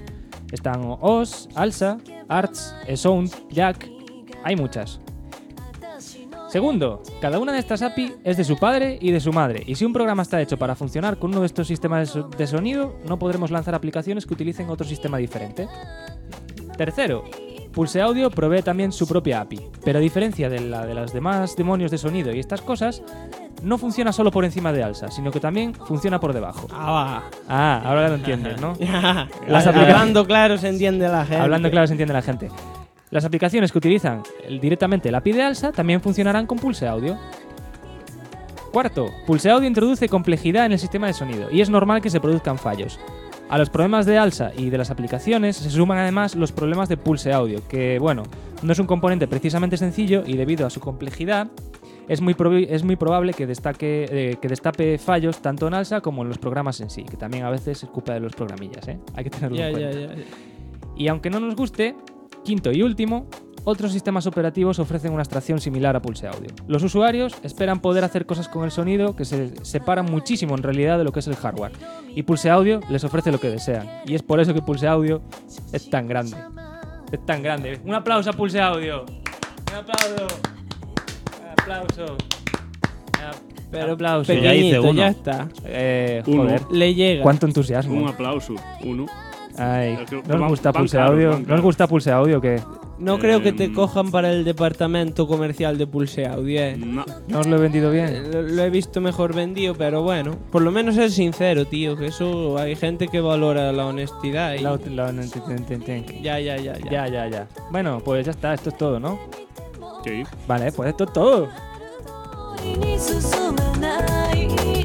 Están OS, ALSA, ARTS, eSound, Jack... Hay muchas. Segundo, cada una de estas API es de su padre y de su madre, y si un programa está hecho para funcionar con uno de estos sistemas de sonido, no podremos lanzar aplicaciones que utilicen otro sistema diferente. Tercero, Pulse Audio provee también su propia API, pero a diferencia de la de los demás demonios de sonido y estas cosas, no funciona solo por encima de ALSA, sino que también funciona por debajo. Ahora lo entiendes, ¿no? Hablando claro se entiende la gente. Hablando claro se entiende la gente. Las aplicaciones que utilizan directamente el API de ALSA también funcionarán con Pulse Audio. Cuarto, Pulse Audio introduce complejidad en el sistema de sonido y es normal que se produzcan fallos. A los problemas de ALSA y de las aplicaciones se suman además los problemas de Pulse Audio, que bueno, no es un componente precisamente sencillo y debido a su complejidad es muy probable que destape fallos tanto en ALSA como en los programas en sí, que también a veces es culpa de los programillas, ¿eh? Hay que tenerlo en cuenta. Y aunque no nos guste, quinto y último, otros sistemas operativos ofrecen una abstracción similar a Pulse Audio. Los usuarios esperan poder hacer cosas con el sonido que se separan muchísimo en realidad de lo que es el hardware. Y Pulse Audio les ofrece lo que desean. Y es por eso que Pulse Audio es tan grande. Es tan grande. Un aplauso a Pulse Audio. Un aplauso. Un aplauso. Pero aplauso. ya hice pequeñito, uno. ya está. Joder. Le llega. Cuánto entusiasmo. Un aplauso, uno. Ay, Es que ¿no os gusta van Pulse caros, Audio? van ¿No os caros. gusta Pulse Audio o qué? No creo que te cojan para el departamento comercial de Pulse Audio, No. ¿No os lo he vendido bien? Lo he visto mejor vendido, pero bueno, por lo menos es sincero, tío, que eso hay gente que valora la honestidad. Y... Ya. Bueno, pues ya está, esto es todo, ¿no? Sí. Vale, pues esto es todo. に進まない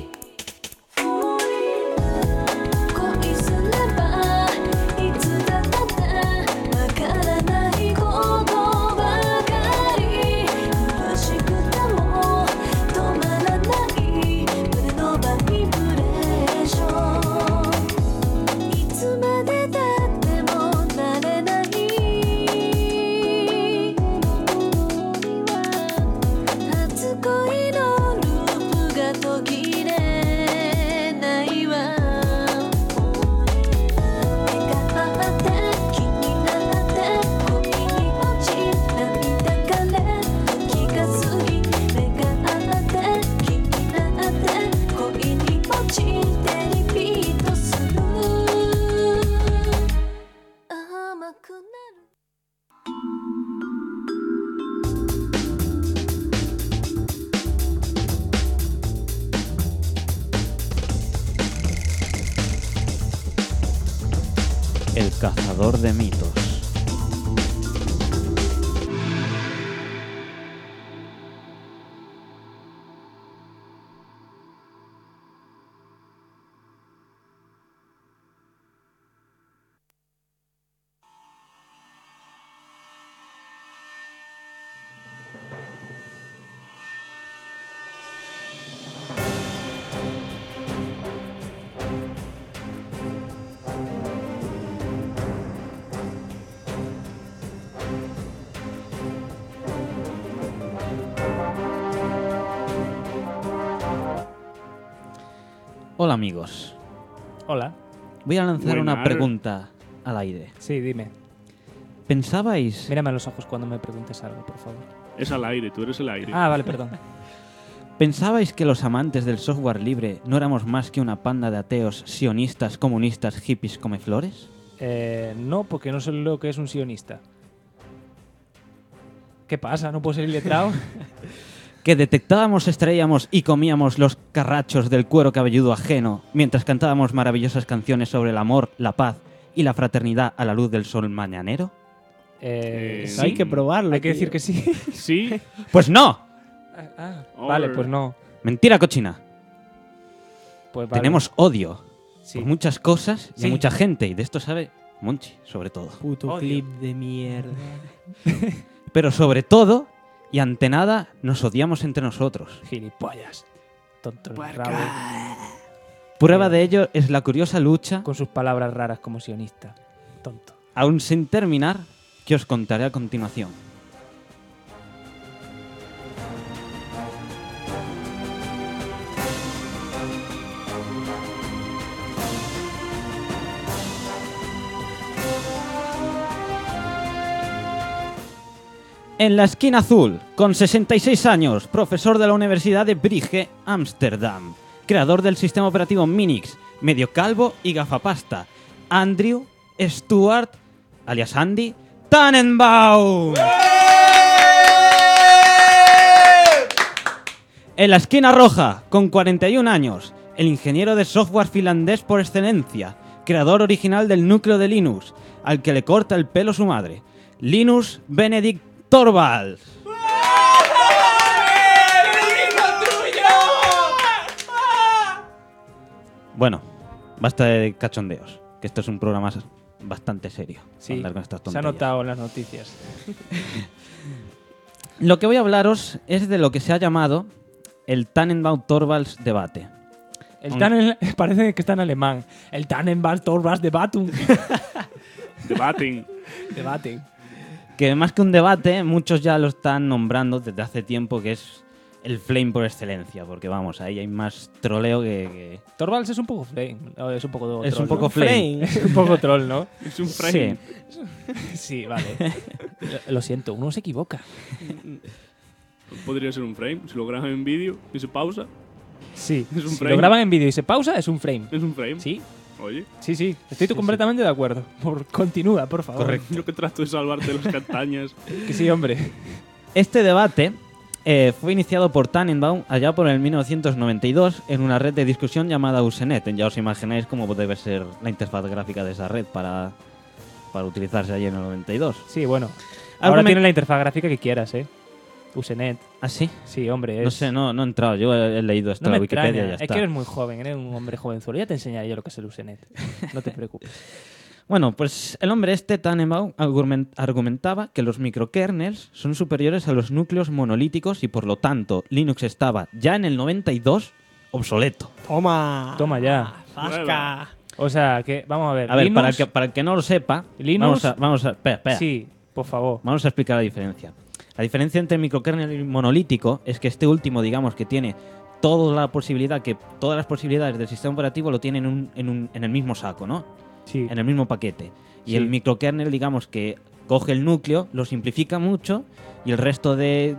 恋すればいつだってわからないことばかり苦しくても止まらない胸のバイブレーションいつまでたっても慣れない初恋のループが途切れないわ目が合って気になって恋に落ち涙がれ気が過ぎ目が合って気になって恋に落ちてリピートする甘くなる El cazador de mitos. Hola amigos, Hola. voy a lanzar una Buenas. pregunta al aire. Sí, dime. ¿Pensabais Mírame a los ojos cuando me preguntes algo, por favor. Es al aire, tú eres el aire. Ah, vale, perdón. ¿Pensabais que los amantes del software libre no éramos más que una panda de ateos, sionistas, comunistas, hippies, comeflores? No, porque no sé lo que es un sionista. ¿Qué pasa? ¿No puedo ser iletrado? Que detectábamos, extraíamos y comíamos los carrachos del cuero cabelludo ajeno mientras cantábamos maravillosas canciones sobre el amor, la paz y la fraternidad a la luz del sol mañanero? Sí. Hay que probarlo. Hay que tío. decir que sí. Sí. ¡Pues no! Vale, pues no. Mentira cochina. Pues vale. Tenemos odio Sí. por muchas cosas y Sí. a mucha gente, y de esto sabe Monchi, sobre todo. Puto Odio. clip de mierda. Pero sobre todo, y ante nada, nos odiamos entre nosotros. Gilipollas. Tonto el rabo. Prueba de ello es la curiosa lucha, Con sus palabras raras como sionista. Tonto. aún sin terminar, que os contaré a continuación. En la esquina azul, con 66 años, profesor de la Universidad de Brugge, Ámsterdam, creador del sistema operativo Minix, medio calvo y gafapasta, Andrew Stuart, alias Andy, Tannenbaum. En la esquina roja, con 41 años, el ingeniero de software finlandés por excelencia, creador original del núcleo de Linux, al que le corta el pelo su madre, Linus Benedict Torvalds. Bueno, basta de cachondeos, que esto es un programa bastante serio. Sí, Andar con estas se ha tonterías. notado en las noticias. Lo que voy a hablaros es de lo que se ha llamado el Tannenbaum-Torvalds debate. Parece que está en alemán. El Tannenbaum-Torvalds-Debatum. Debating. Que más que un debate, muchos ya lo están nombrando desde hace tiempo, que es el flame por excelencia, porque vamos, ahí hay más troleo que... Torvalds es un poco flame. Es un poco Es troll, un poco ¿no? flame. Es un poco troll, ¿no? Es un frame. Sí. Sí, vale. Lo siento, uno se equivoca. Podría ser un frame. Si lo graban en vídeo y se pausa, Sí. Es un Si frame. lo graban en vídeo y se pausa, es un frame. es un frame. Sí, Oye, sí. Estoy completamente de acuerdo. Continúa, por favor. Correcto. yo que trato de salvarte de las castañas. Que sí, hombre. Este debate fue iniciado por Tannenbaum allá por el 1992 en una red de discusión llamada Usenet. Ya os imagináis cómo debe ser la interfaz gráfica de esa red para utilizarse allí en el 92. Sí, bueno. Ahora Argument- tiene la interfaz gráfica que quieras, ¿eh? Usenet. ¿Ah, sí? Sí, hombre. No sé, no he entrado. Yo he leído esto No en me la Wikipedia extraña. y ya Es está. que eres muy joven, eres un hombre jovenzuelo. Ya te enseñaré yo lo que es el Usenet. No te preocupes. Bueno, pues el hombre Tannenbaum argumentaba que los microkernels son superiores a los núcleos monolíticos y por lo tanto Linux estaba ya en el 92 obsoleto. Toma ya. Fasca. O sea, que vamos a ver. A ver, Linux- para el que no lo sepa, Linux- espera. Sí, por favor. Vamos a explicar la diferencia. La diferencia entre microkernel y monolítico es que este último, digamos, que tiene todas las posibilidades del sistema operativo lo tiene en el mismo saco, ¿no? Sí. En el mismo paquete. Y Sí. el microkernel, digamos, que coge el núcleo, lo simplifica mucho y el resto de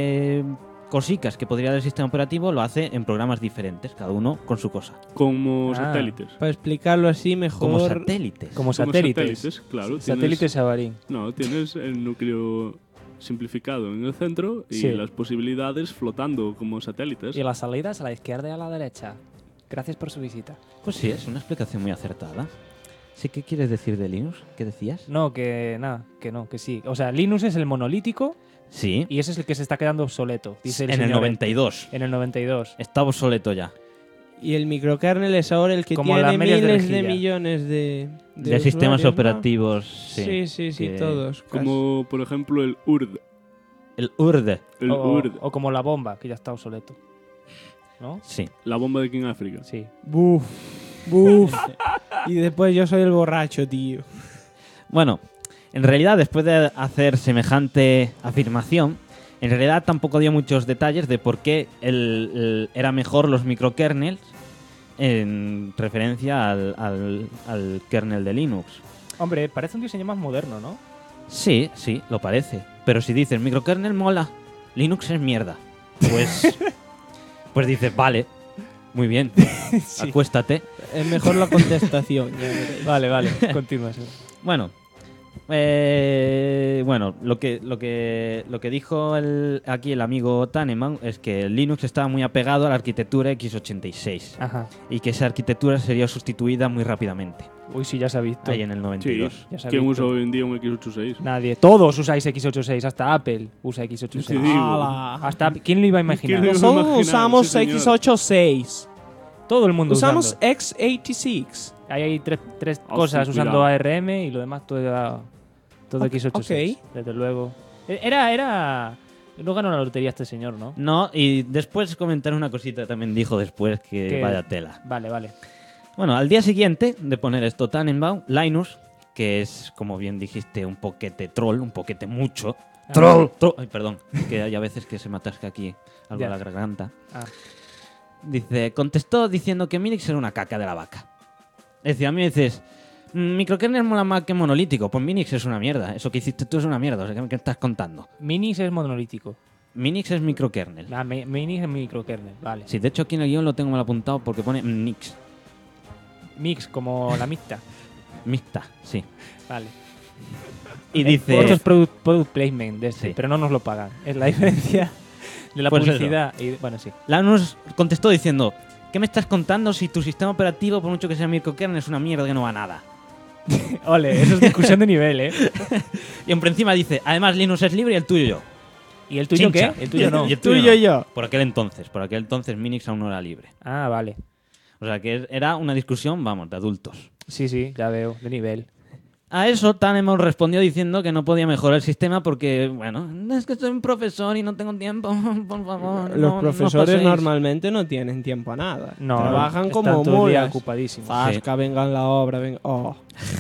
cosicas que podría dar el sistema operativo lo hace en programas diferentes, cada uno con su cosa. Como Ah. satélites. Para explicarlo así mejor. Como satélites. Como Como satélites. claro. Satélites Savarín. No, tienes el núcleo simplificado en el centro y Sí. las posibilidades flotando como satélites. Y las salidas a la izquierda y a la derecha. Gracias por su visita. Pues sí, es una explicación muy acertada. ¿Sí qué quieres decir de Linux? ¿Qué decías? No, que nada, que no, que sí. O sea, Linux es el monolítico Sí, y ese es el que se está quedando obsoleto. Dice en el señor 92. En el 92. Está obsoleto ya. Y el microkernel es ahora el que Como las tiene medias de miles de rejilla. millones de De sistemas usuarios, ¿no? operativos, sí. Sí, que- todos. Como, por ejemplo, el URD. El URD. El URD. O como la bomba, que ya está obsoleto. ¿No? Sí. La bomba de King África. Sí. Buf. Y después yo soy el borracho, tío. Bueno, en realidad, después de hacer semejante afirmación, en realidad tampoco dio muchos detalles de por qué era mejor los microkernels en referencia al kernel de Linux. Hombre, parece un diseño más moderno, ¿no? Sí, lo parece. Pero si dices microkernel mola, Linux es mierda. Pues, pues dices, vale, muy bien, acuéstate. Es mejor la contestación. ya veréis. Vale, continúa. sí. Bueno, lo que dijo aquí el amigo Tannenbaum es que Linux estaba muy apegado a la arquitectura x86 Ajá. y que esa arquitectura sería sustituida muy rápidamente, Uy, sí, ya se ha visto. ahí en el Sí. 92. Ya se ha ¿Quién visto. usa hoy en día un X86? Nadie. Todos usáis x86, hasta Apple usa Te x86. digo. ¡Hala! Hasta ¿Quién lo iba a imaginar? ¿Quién lo iba a Nosotros imaginar? usamos Sí, señor. X86. Todo el mundo Usamos usando. X86. Ahí hay tres Oh, cosas sí, usando cuidado. ARM y lo demás todo x86. Desde luego. Era... No ganó la lotería este señor, ¿no? No, y después comentar una cosita también dijo después que ¿Qué? vaya tela. Vale. Bueno, al día siguiente de poner esto Tannenbaum, Linus, que es, como bien dijiste, un poquete troll, un poquete mucho. ¡Troll! Ay, perdón, que hay a veces que se me atasca aquí algo Ya. en la garganta. Ah. Contestó diciendo que Minix era una caca de la vaca. Es decir, a mí me dices, Microkernel mola más que monolítico. Pues Minix es una mierda. Eso que hiciste tú es una mierda. O sea, ¿qué estás contando? Minix es monolítico. Minix es microkernel. Minix es microkernel, vale. Sí, de hecho aquí en el guión lo tengo mal apuntado porque pone Nix. Mix, como la mixta. Mixta, sí. Vale. Y dice... Esto es product placement de este, Sí. pero no nos lo pagan. Es la diferencia de la Pues publicidad. Y, bueno, sí. Lanus contestó diciendo: ¿qué me estás contando si tu sistema operativo, por mucho que sea microkernel, es una mierda que no va a nada? Ole, eso es discusión de nivel, ¿eh? Y por encima dice: además Linux es libre y el tuyo yo. ¿Y el tuyo Chincha. qué? El tuyo no. Y el Tuyo no. yo. Por aquel entonces Minix aún no era libre. Ah, vale. O sea que era una discusión, vamos, de adultos. Sí, sí, ya veo, de nivel. A eso Tanemon respondió diciendo que no podía mejorar el sistema porque, bueno, es que soy un profesor y no tengo tiempo, por favor. Los no profesores paséis. normalmente no tienen tiempo a nada. No, Trabajan están como todo el día mulas. ocupadísimos. Fasca, venga en la obra, venga. Oh.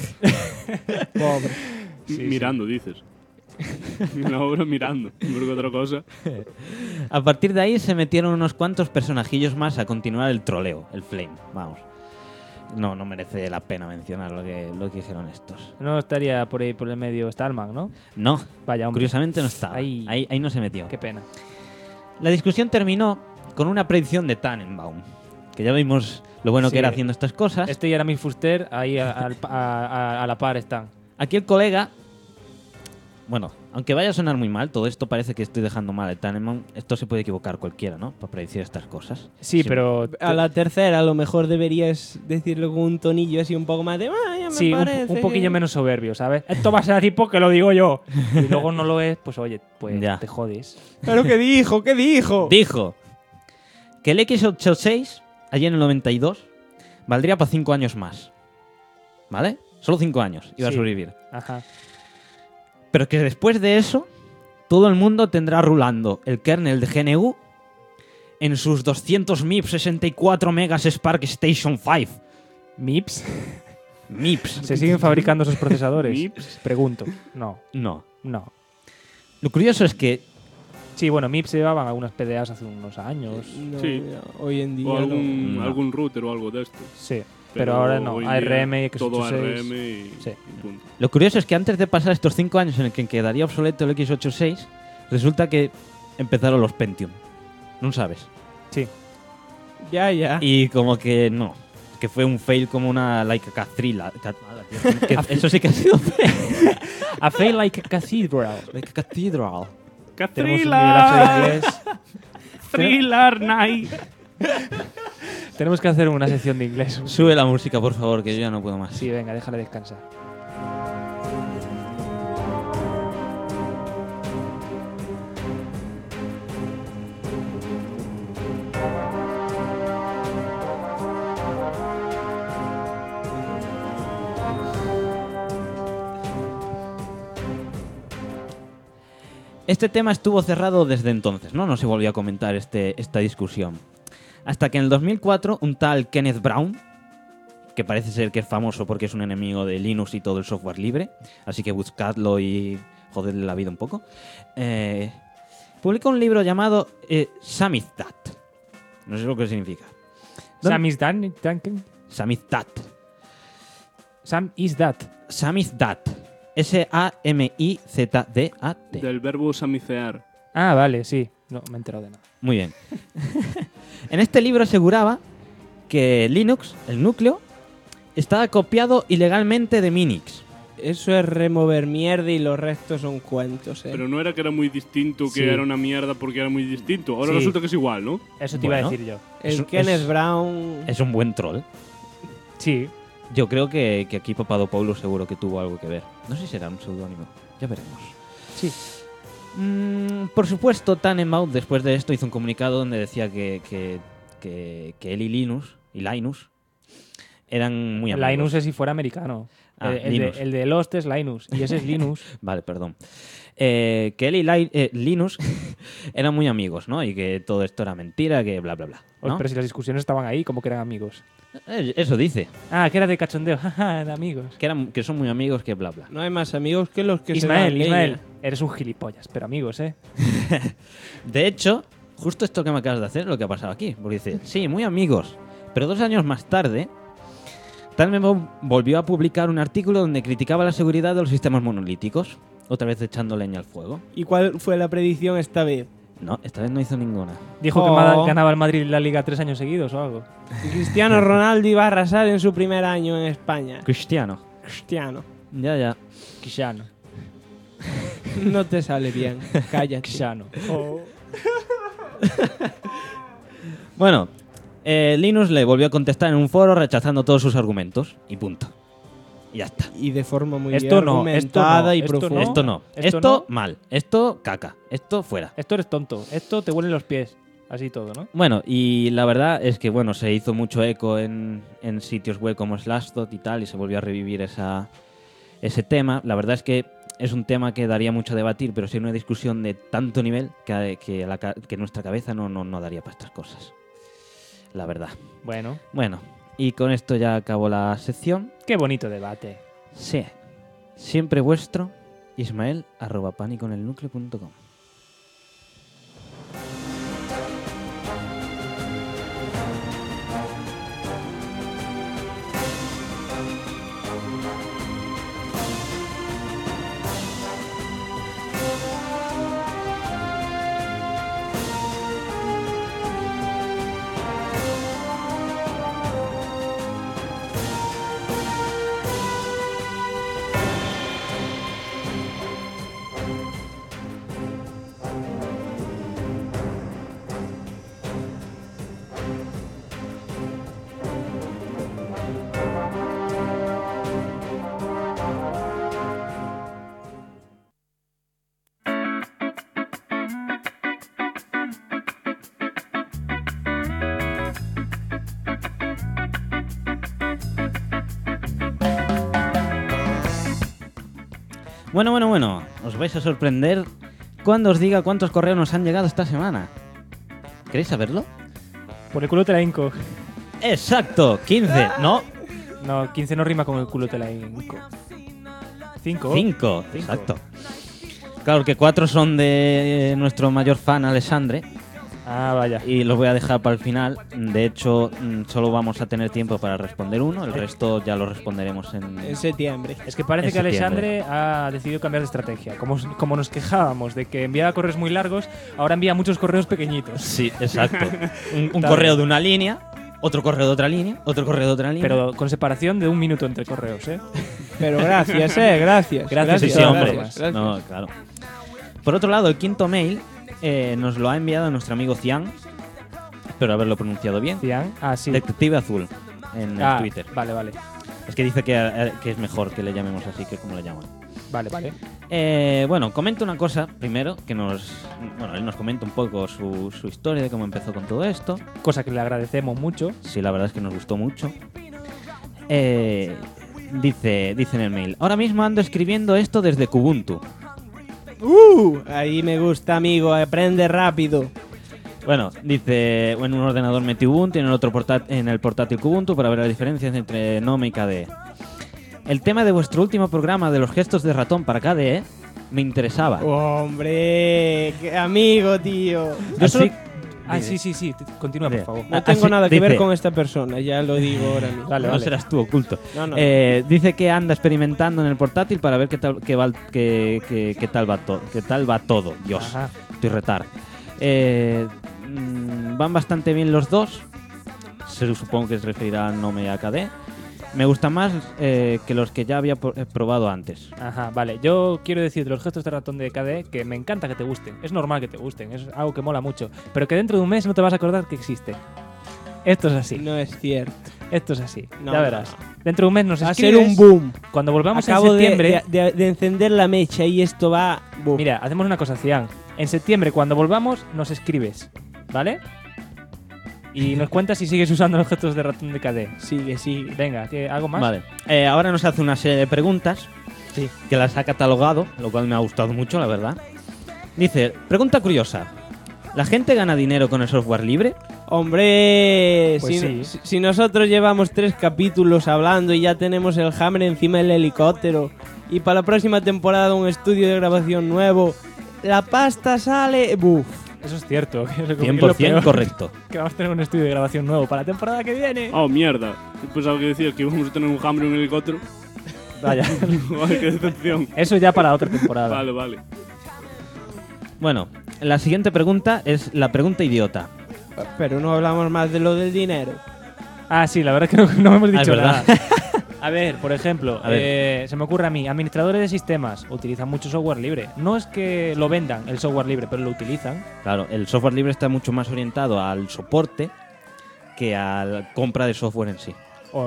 Pobre. Mirando, dices. En la obra mirando, porque otra cosa. A partir de ahí se metieron unos cuantos personajillos más a continuar el troleo, el flame, vamos. No merece la pena mencionar lo que hicieron estos. No estaría por ahí por el medio Stallman, ¿no? No, Vaya, hombre. curiosamente no estaba. Ahí. Ahí no se metió. Qué pena. La discusión terminó con una predicción de Tannenbaum, que ya vimos lo bueno Sí. que era haciendo estas cosas. Este y Aramis Fuster ahí a la par están. Aquí el colega, bueno, aunque vaya a sonar muy mal, todo esto parece que estoy dejando mal a Tannenbaum. Esto se puede equivocar cualquiera, ¿no? Para predecir estas cosas. Sí, pero... A la tercera a lo mejor deberías decirlo con un tonillo así un poco más de... ya me Sí, parece un poquillo que-". menos soberbio, ¿sabes? Esto va a ser así porque lo digo yo. Y luego no lo es, pues oye, pues Ya. te jodes. ¿Pero qué dijo? ¿Qué dijo? Dijo que el X86, allí en el 92, valdría para 5 años más. ¿Vale? Solo 5 años iba a Sí. sobrevivir. Ajá. Pero que después de eso, todo el mundo tendrá rulando el kernel de GNU en sus 200 MIPS 64 megas Spark Station 5. ¿MIPS? MIPS. ¿Se siguen fabricando esos procesadores? ¿MIPS? Pregunto. No, No. no. Lo curioso es que Sí, bueno, MIPS se llevaban algunas PDAs hace unos años. No, Sí. ya, hoy en día O no. No. algún router o algo de esto. Sí, pero ahora no. hoy en día ARM y todo X86. ARM y, Sí. y punto. Lo curioso es que antes de pasar estos 5 años en el que quedaría obsoleto el X86, resulta que empezaron los Pentium. ¿No sabes? Sí. Ya. Y como que no. Que fue un fail como una like a cathedral. Eso sí que ha sido fail. A fail like a cathedral. Like a cathedral. Tenemos un nivelazo de inglés. Thriller Night. Tenemos que hacer una sección de inglés. Sube la música, por favor, que yo ya no puedo más. Sí, venga, déjale descansar. Este tema estuvo cerrado desde entonces, ¿no? No se volvió a comentar esta discusión. Hasta que en el 2004 un tal Kenneth Brown, que parece ser que es famoso porque es un enemigo de Linux y todo el software libre, así que buscadlo y joderle la vida un poco, publicó un libro llamado Samizdat. No sé lo que significa. Sam is Duncan. Samizdat. Sam is that. Samizdat. S-A-M-I-Z-D-A-T. Del verbo samicear. Ah, vale, sí. No, me he enterado de nada. Muy bien. En este libro aseguraba que Linux, el núcleo, estaba copiado ilegalmente de Minix. Eso es remover mierda y los restos son cuentos, Pero no era que era muy distinto, que Sí. era una mierda porque era muy distinto. Ahora Sí. resulta que es igual, ¿no? Eso te iba Bueno. a decir yo. El es- Kenneth es- Brown... Es un buen troll. Sí. Yo creo que aquí Papadopoulos seguro que tuvo algo que ver. No sé si será un seudónimo. Ya veremos. Sí. Por supuesto, Tannenbaum después de esto hizo un comunicado donde decía que él y Linus eran muy amigos. Linus es si fuera americano. Ah, el Linus. de Lost es Linus. Y ese es Linus. Vale, perdón. Que él y Linus eran muy amigos, ¿no? Y que todo esto era mentira, que bla, bla, bla. ¿no? Pero si las discusiones estaban ahí, como que eran amigos. Eso dice. Ah, que era de cachondeo. Jaja, de amigos. Que son muy amigos, que bla, bla. No hay más amigos que los que Ismael, se dan Ismael. leña. Eres un gilipollas, pero amigos, ¿eh? De hecho, justo esto que me acabas de hacer es lo que ha pasado aquí. Porque dice, sí, muy amigos. Pero 2 años más tarde, Talmebo volvió a publicar un artículo donde criticaba la seguridad de los sistemas monolíticos, otra vez echando leña al fuego. ¿Y cuál fue la predicción esta vez? No, esta vez no hizo ninguna. Dijo Oh. que ganaba el Madrid la Liga 3 años seguidos o algo. Y Cristiano Ronaldo iba a arrasar en su primer año en España. Cristiano. Cristiano. Ya. Cristiano. No te sale bien. Cállate. Cristiano. Bueno, Linus le volvió a contestar en un foro rechazando todos sus argumentos. Y punto. Y ya está. Y de forma muy Esto no, argumentada y esto no. profunda. Esto no. Esto Esto no. mal. Esto caca. Esto fuera. Esto eres tonto. Esto te huelen los pies. Así todo, ¿no? Bueno, y la verdad es que bueno, se hizo mucho eco en sitios web como Slashdot y tal, y se volvió a revivir ese tema. La verdad es que es un tema que daría mucho a debatir, pero sí una discusión de tanto nivel que nuestra cabeza no daría para estas cosas. La verdad. Bueno, Bueno, y con esto ya acabó la sección. qué bonito debate. Sí. Siempre vuestro, Ismael@paniconelnucleo.com. Bueno. Os vais a sorprender cuando os diga cuántos correos nos han llegado esta semana. ¿Queréis saberlo? Por el culo te la hinco. ¡Exacto! 15. No, No, 15 no rima con el culo te la hinco. 5. 5. Exacto. Claro que 4 son de nuestro mayor fan, Alessandre. Ah, vaya. Y los voy a dejar para el final. De hecho, solo vamos a tener tiempo para responder uno. El resto ya lo responderemos En septiembre. Es que parece En que Alexandre ha decidido cambiar de estrategia. Como nos quejábamos de que enviaba correos muy largos, ahora envía muchos correos pequeñitos. Sí, exacto. un Está correo bien. de una línea, otro correo de otra línea, otro correo de otra línea. Pero con separación de 1 minuto entre correos, ¿eh? Pero gracias, gracias. Gracias, Sí, de sí, todas hombre. formas. Gracias. No, claro. Por otro lado, el quinto mail nos lo ha enviado nuestro amigo Cian. Espero haberlo pronunciado bien. Cian. Ah, sí. Detective Azul en Ah, Twitter. Vale. Es que dice que es mejor que le llamemos así que como le llaman. Vale. Bueno, comento una cosa primero, que él nos comenta un poco su historia de cómo empezó con todo esto. Cosa que le agradecemos mucho. Sí, la verdad es que nos gustó mucho. Dice en el mail: ahora mismo ando escribiendo esto desde Kubuntu. Ahí me gusta, amigo. Aprende rápido. Bueno, dice, en un ordenador metí Ubuntu y en el otro en el portátil Kubuntu para ver las diferencias entre Nome y KDE. El tema de vuestro último programa de los gestos de ratón para KDE me interesaba. Hombre, qué amigo, tío. Yo solo- Así- Ah, Dime. sí. Continúa, por Dime. favor. No tengo así- nada que ver dice- con esta persona, ya lo digo ahora mismo. Vale, no vale. serás tú, oculto. No. Dice que anda experimentando en el portátil para ver qué tal va todo. Dios, Ajá. estoy retar. Van bastante bien los dos. Se supongo que se referirá a Nome y a KDE. Me gustan más que los que ya había probado antes. Ajá, vale. Yo quiero decir de los gestos de ratón de KDE que me encanta que te gusten. Es normal que te gusten, es algo que mola mucho. Pero que dentro de un mes no te vas a acordar que existe. Esto es así. No es cierto. Esto es así. No, ya no, verás. Dentro de un mes nos Va a escribes. ser un boom. Cuando volvamos Acabo en septiembre. de encender la mecha y esto va. Boom. Mira, hacemos una cosa, Cian. En septiembre, cuando volvamos, nos escribes. ¿Vale? Y nos cuentas si sigues usando los gestos de ratón de KDE. Sigue. Venga, ¿algo más? Vale. Ahora nos hace una serie de preguntas Sí. que las ha catalogado, lo cual me ha gustado mucho, la verdad. Dice, pregunta curiosa. ¿La gente gana dinero con el software libre? Hombre, Pues si, sí. si nosotros llevamos 3 capítulos hablando y ya tenemos el Hammer encima del helicóptero y para la próxima temporada un estudio de grabación nuevo, la pasta sale... Buf. Eso es cierto. Que es lo 100% correcto. Que vamos a tener un estudio de grabación nuevo para la temporada que viene. Oh, mierda. Yo pensaba que decías que íbamos a tener un hambre en el helicóptero. Vaya. Ay, qué decepción. Eso ya para otra temporada. Vale. Bueno, la siguiente pregunta es la pregunta idiota. Pero no hablamos más de lo del dinero. Ah, sí, la verdad es que no hemos Ah, es dicho verdad. nada. A ver, por ejemplo, A ver. se me ocurre a mí, administradores de sistemas utilizan mucho software libre. No es que lo vendan el software libre, pero lo utilizan. Claro, el software libre está mucho más orientado al soporte que a la compra de software en sí.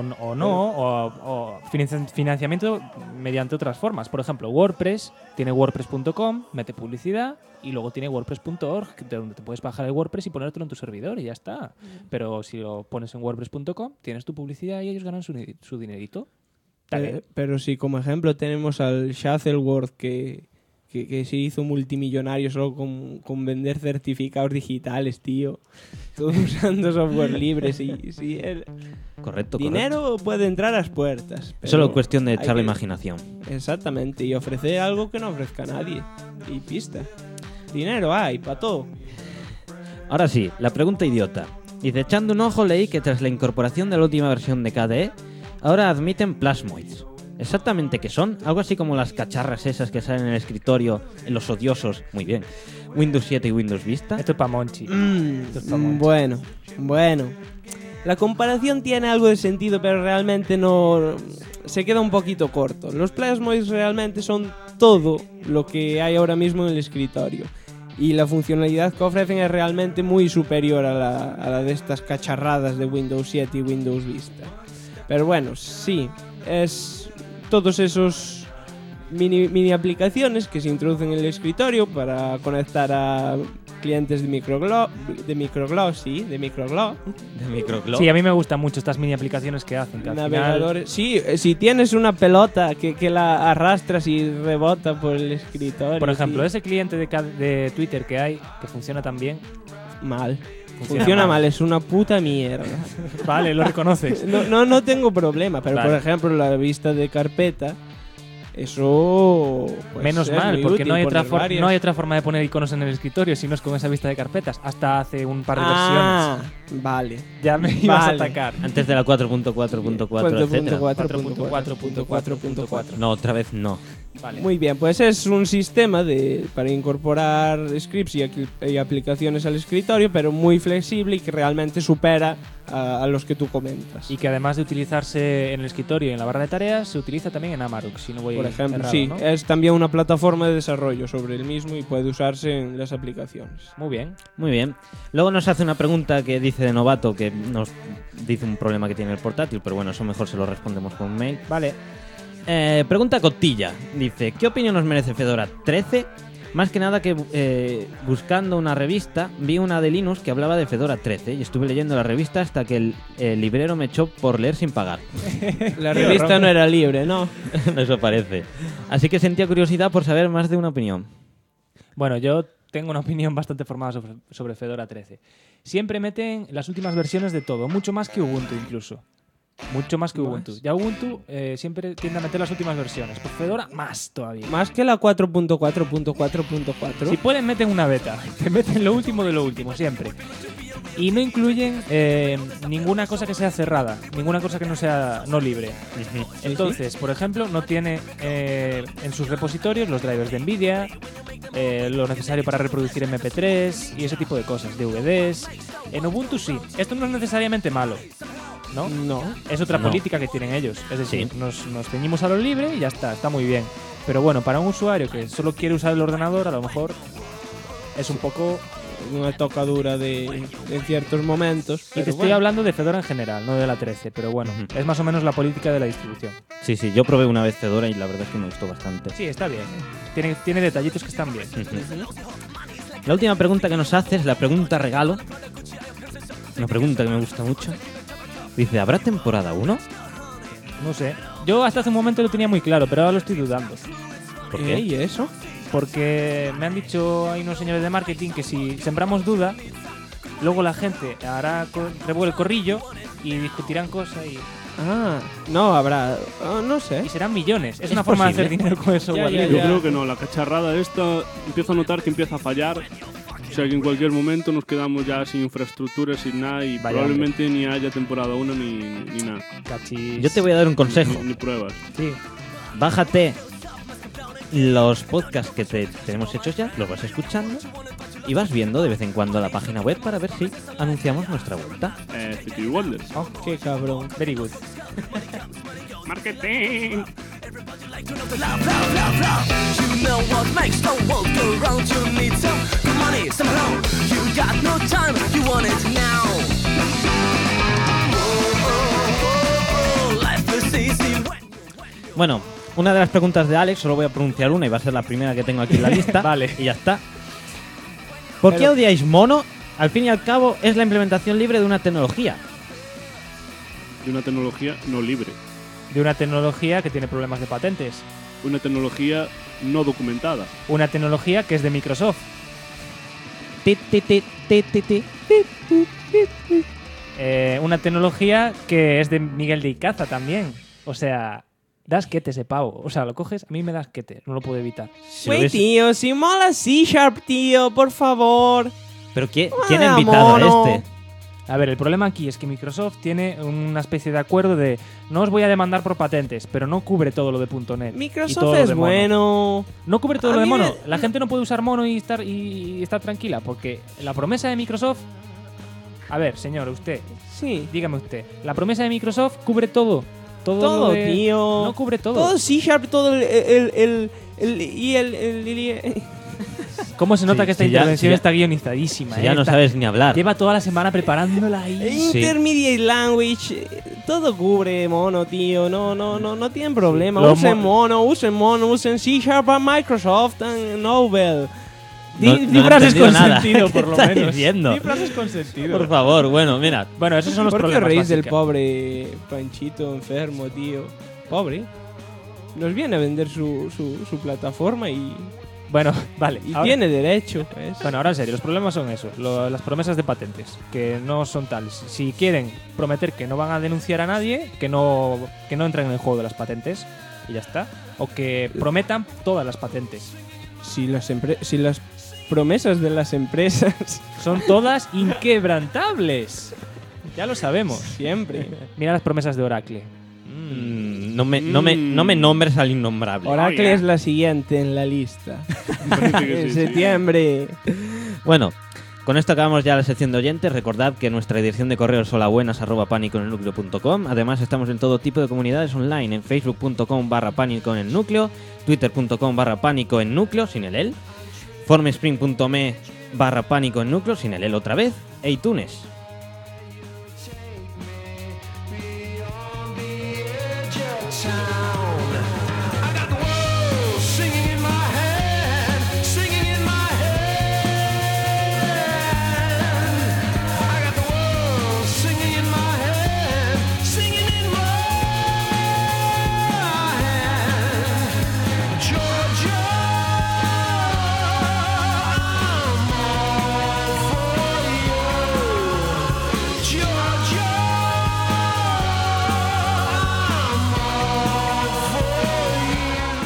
O financiamiento mediante otras formas. Por ejemplo, WordPress tiene WordPress.com, mete publicidad y luego tiene WordPress.org, donde te puedes bajar el WordPress y ponértelo en tu servidor y ya está. Pero si lo pones en WordPress.com, tienes tu publicidad y ellos ganan su dinerito. Está bien. Pero si como ejemplo tenemos al Shuttleworth que se hizo multimillonario solo con vender certificados digitales, tío. Todo usando software libre. Sí, el Correcto, dinero puede entrar a las puertas. correcto. Solo pero cuestión de hay echar la que- imaginación. Exactamente, y ofrecer algo que no ofrezca nadie. Y pista. Dinero hay, para todo. Ahora sí, la pregunta idiota. Dice, echando un ojo leí que tras la incorporación de la última versión de KDE, ahora admiten Plasmoids. ¿Exactamente qué son? Algo así como las cacharras esas que salen en el escritorio, en los odiosos, muy bien, Windows 7 y Windows Vista. Esto es para Monchi. Esto es pa' Monchi. Bueno. La comparación tiene algo de sentido, pero realmente no... Se queda un poquito corto. Los Plasmoids realmente son todo lo que hay ahora mismo en el escritorio. Y la funcionalidad que ofrecen es realmente muy superior a la de estas cacharradas de Windows 7 y Windows Vista. Pero bueno, sí, es todos esos mini aplicaciones que se introducen en el escritorio para conectar a clientes de microgloss. De microglow. Sí, a mí me gustan mucho estas mini aplicaciones que hacen. Que al final- Navegadores. Sí, si tienes una pelota que la arrastras y rebota por el escritorio. por ejemplo, sí. ese cliente de Twitter que hay, que funciona tan bien. Mal. Funciona Funciona mal. mal, es una puta mierda. Vale, lo reconoces. No tengo problema, pero Vale. por ejemplo la vista de carpeta, eso pues, Menos es mal, muy porque útil, no hay poner varias. otra forma de poner iconos en el escritorio si no es con esa vista de carpetas. Hasta hace un par de Ah, versiones. vale. Ya me ibas a vale. atacar. Antes de la 4.4.4, etc. 4.4.4.4. No, otra vez no. Vale. Muy bien, pues es un sistema para incorporar scripts y aplicaciones al escritorio, pero muy flexible y que realmente supera a los que tú comentas. Y que además de utilizarse en el escritorio y en la barra de tareas, se utiliza también en Amarok, si no voy Por ejemplo, errado, sí, ¿no? es también una plataforma de desarrollo sobre el mismo y puede usarse en las aplicaciones. Muy bien. Muy bien. Luego nos hace una pregunta que dice de novato, que nos dice un problema que tiene el portátil, pero bueno, eso mejor se lo respondemos con un mail. Vale. Pregunta Cotilla. Dice, ¿qué opinión nos merece Fedora 13? Más que nada que buscando una revista, vi una de Linux que hablaba de Fedora 13 y estuve leyendo la revista hasta que el librero me echó por leer sin pagar. La revista no era libre, ¿no? Eso parece. Así que sentía curiosidad por saber más de una opinión. Bueno, yo tengo una opinión bastante formada sobre Fedora 13. Siempre meten las últimas versiones de todo, mucho más que Ubuntu incluso. Mucho más que Ubuntu. Ya Ubuntu siempre tiende a meter las últimas versiones. Pues Fedora más todavía. Más que la 4.4.4.4. Si pueden, meten una beta. Te meten lo último de lo último, siempre. Y no incluyen ninguna cosa que sea cerrada, ninguna cosa que no sea no libre. Entonces, por ejemplo, no tiene en sus repositorios los drivers de NVIDIA, lo necesario para reproducir MP3 y ese tipo de cosas, DVDs. En Ubuntu sí. Esto no es necesariamente malo, ¿no? No. Es otra No. política que tienen ellos. Es decir, Sí. nos ceñimos a lo libre y ya está muy bien. Pero bueno, para un usuario que solo quiere usar el ordenador, a lo mejor es un poco... Una tocadura en ciertos momentos. Y pero te estoy bueno. hablando de Fedora en general, no de la 13, pero bueno, Ujú. es más o menos la política de la distribución. Sí, yo probé una vez Fedora y la verdad es que me gustó bastante. Sí, está bien. Tiene detallitos que están bien. La última pregunta que nos hace es la pregunta regalo. Una pregunta que me gusta mucho. Dice, ¿habrá temporada 1? No sé. Yo hasta hace un momento lo tenía muy claro, pero ahora lo estoy dudando. ¿Por qué? ¿Y eso? Porque me han dicho hay unos señores de marketing que si sembramos duda, luego la gente hará revuelve el corrillo y discutirán cosas y No, habrá... no sé. y serán millones. Es Es una forma de hacer posible. dinero con el software Ya, libre. Yo creo que no, la cacharrada esta empiezo a notar que empieza a fallar. sea que en cualquier momento nos quedamos ya sin infraestructura, sin nada y Vaya probablemente ni haya temporada 1 ni nada. Cachis. Yo te voy a dar un consejo. Ni pruebas. Sí. Bájate los podcasts que tenemos hechos ya, los vas escuchando y vas viendo de vez en cuando la página web para ver si anunciamos nuestra vuelta. City Wonders. Oh, qué cabrón. Very good. ¡Marketing! You know what makes the world go round. You need some money, some help. You got no time, you want it now. Life is easy when Bueno, una de las preguntas de Alex, solo voy a pronunciar una y va a ser la primera que tengo aquí en la lista. Vale. Y ya está. ¿Por qué odiáis Mono? Al fin y al cabo es la implementación libre de una tecnología. De una tecnología no libre. De una tecnología que tiene problemas de patentes. Una tecnología no documentada. Una tecnología que es de Microsoft. Ti, ti, ti, ti, ti, ti. Una tecnología que es de Miguel de Icaza también. O sea, da asquete ese pavo. O sea, lo coges, a mí me da asquete. No lo puedo evitar. Si lo Güey, ves- tío, si mola C#, tío, por favor. ¿Pero quién ha invitado Mono. a este? A ver, el problema aquí es que Microsoft tiene una especie de acuerdo de no os voy a demandar por patentes, pero no cubre todo lo de .NET. y todo Microsoft lo es de Mono. bueno. No cubre todo A lo de mí Mono. me- La gente no puede usar Mono y estar tranquila, porque la promesa de Microsoft... A ver, señor, usted, Sí. dígame usted. La promesa de Microsoft cubre todo. Todo, lo de- tío. No cubre todo. Todo C#, todo el ¿Cómo se nota Sí, que esta sí, ya- intervención sí, ya- está guionizadísima? Si ya no Está- sabes ni hablar. Lleva toda la semana preparándola ahí. Sí. Intermediate language, todo cubre Mono, tío. No tienen problema. Lo Usen mo- Mono, usen C# a Microsoft and Nobel. Di, No- di no he frases entendido con nada. sentido, ¿Qué por lo estás menos. diciendo? Di frases con sentido. Por favor, bueno, mira. Bueno, esos son los ¿Por qué problemas. reís del básicamente. pobre Panchito enfermo, tío? Pobre. Nos viene a vender su plataforma y Bueno, vale. ahora- tiene derecho. Pues. Bueno, ahora en serio, los problemas son eso, las promesas de patentes, que no son tales. Si quieren prometer que no van a denunciar a nadie, que no entren en el juego de las patentes, y ya está. O que prometan todas las patentes. Si las promesas de las empresas Son todas inquebrantables. Ya lo sabemos. siempre. Mira las promesas de Oracle. No me nombres al innombrable. Oracle yeah. es la siguiente en la lista. Parece que En sí, sí. septiembre. Bueno, con esto acabamos ya la sección de oyentes. Recordad que nuestra dirección de correo es holabuenas@paniconelnucleo.com. Además estamos en todo tipo de comunidades online, en facebook.com/paniconelnucleo, twitter.com/panicoennúcleo sin el formspring.me/panicoennúcleo sin el otra vez, e iTunes. I got the world singing in my head, singing in my head. I got the world singing in my head, singing in my head. Georgia, I'm all for you. Georgia, I'm all for you.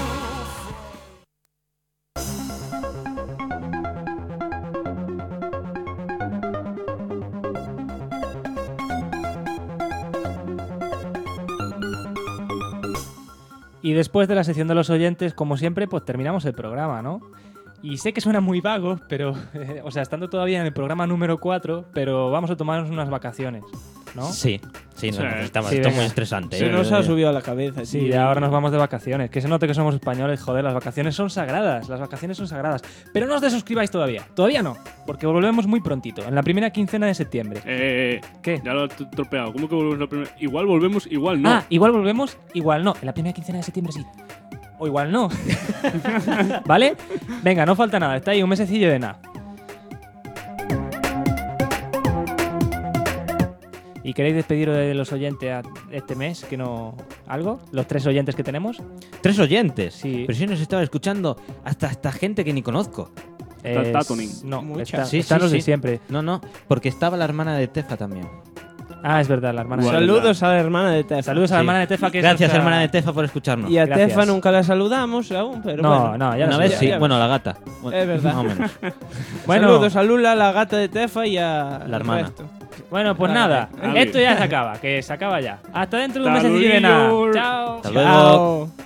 Y después de la sección de los oyentes, como siempre, pues terminamos el programa, ¿no? Y sé que suena muy vago, pero, o sea, estando todavía en el programa número 4, pero vamos a tomarnos unas vacaciones, ¿no? Sí, no, Sí. necesitamos. Sí, Esto es venga. muy estresante. Se nos ha subido a la cabeza. Sí, tío. y ahora nos vamos de vacaciones. Que se note que somos españoles, joder, las vacaciones son sagradas. Las vacaciones son sagradas. Pero no os desuscribáis todavía. Todavía no, porque volvemos muy prontito, en la primera quincena de septiembre. ¿Qué? Ya lo he tropeado. ¿Cómo que volvemos la primera? Igual volvemos, igual no. Ah, igual volvemos, igual no. En la primera quincena de septiembre sí. O igual no. ¿Vale? Venga, no falta nada. Está ahí un mesecillo de nada. ¿Y queréis despediros de los oyentes a este mes? ¿Que no? ¿Algo? ¿Los 3 oyentes que tenemos? 3 oyentes. Sí. Pero si nos estaba escuchando hasta esta gente que ni conozco. Está Tatoning. No, Muchas. está, Sí, están sí, los de sí. siempre. No, porque estaba la hermana de Tefa también. Ah, es verdad, la hermana de Tefa. Saludos a la hermana de Tefa. Saludos a la Sí. hermana de Tefa, que es Gracias, nuestra- hermana de Tefa, por escucharnos. Y a Gracias. Tefa nunca la saludamos aún, pero No, bueno. no, ya Una lo vez sé, sí, ya. bueno, la gata. Es verdad. Más o menos. Bueno. Saludos a Lula, la gata de Tefa y a La hermana. resto. Bueno, pues Vale. nada, Vale. esto ya se acaba, que se acaba ya. Hasta dentro de un Hasta mesecillo de nada. luego. Chao. Hasta luego. Chao.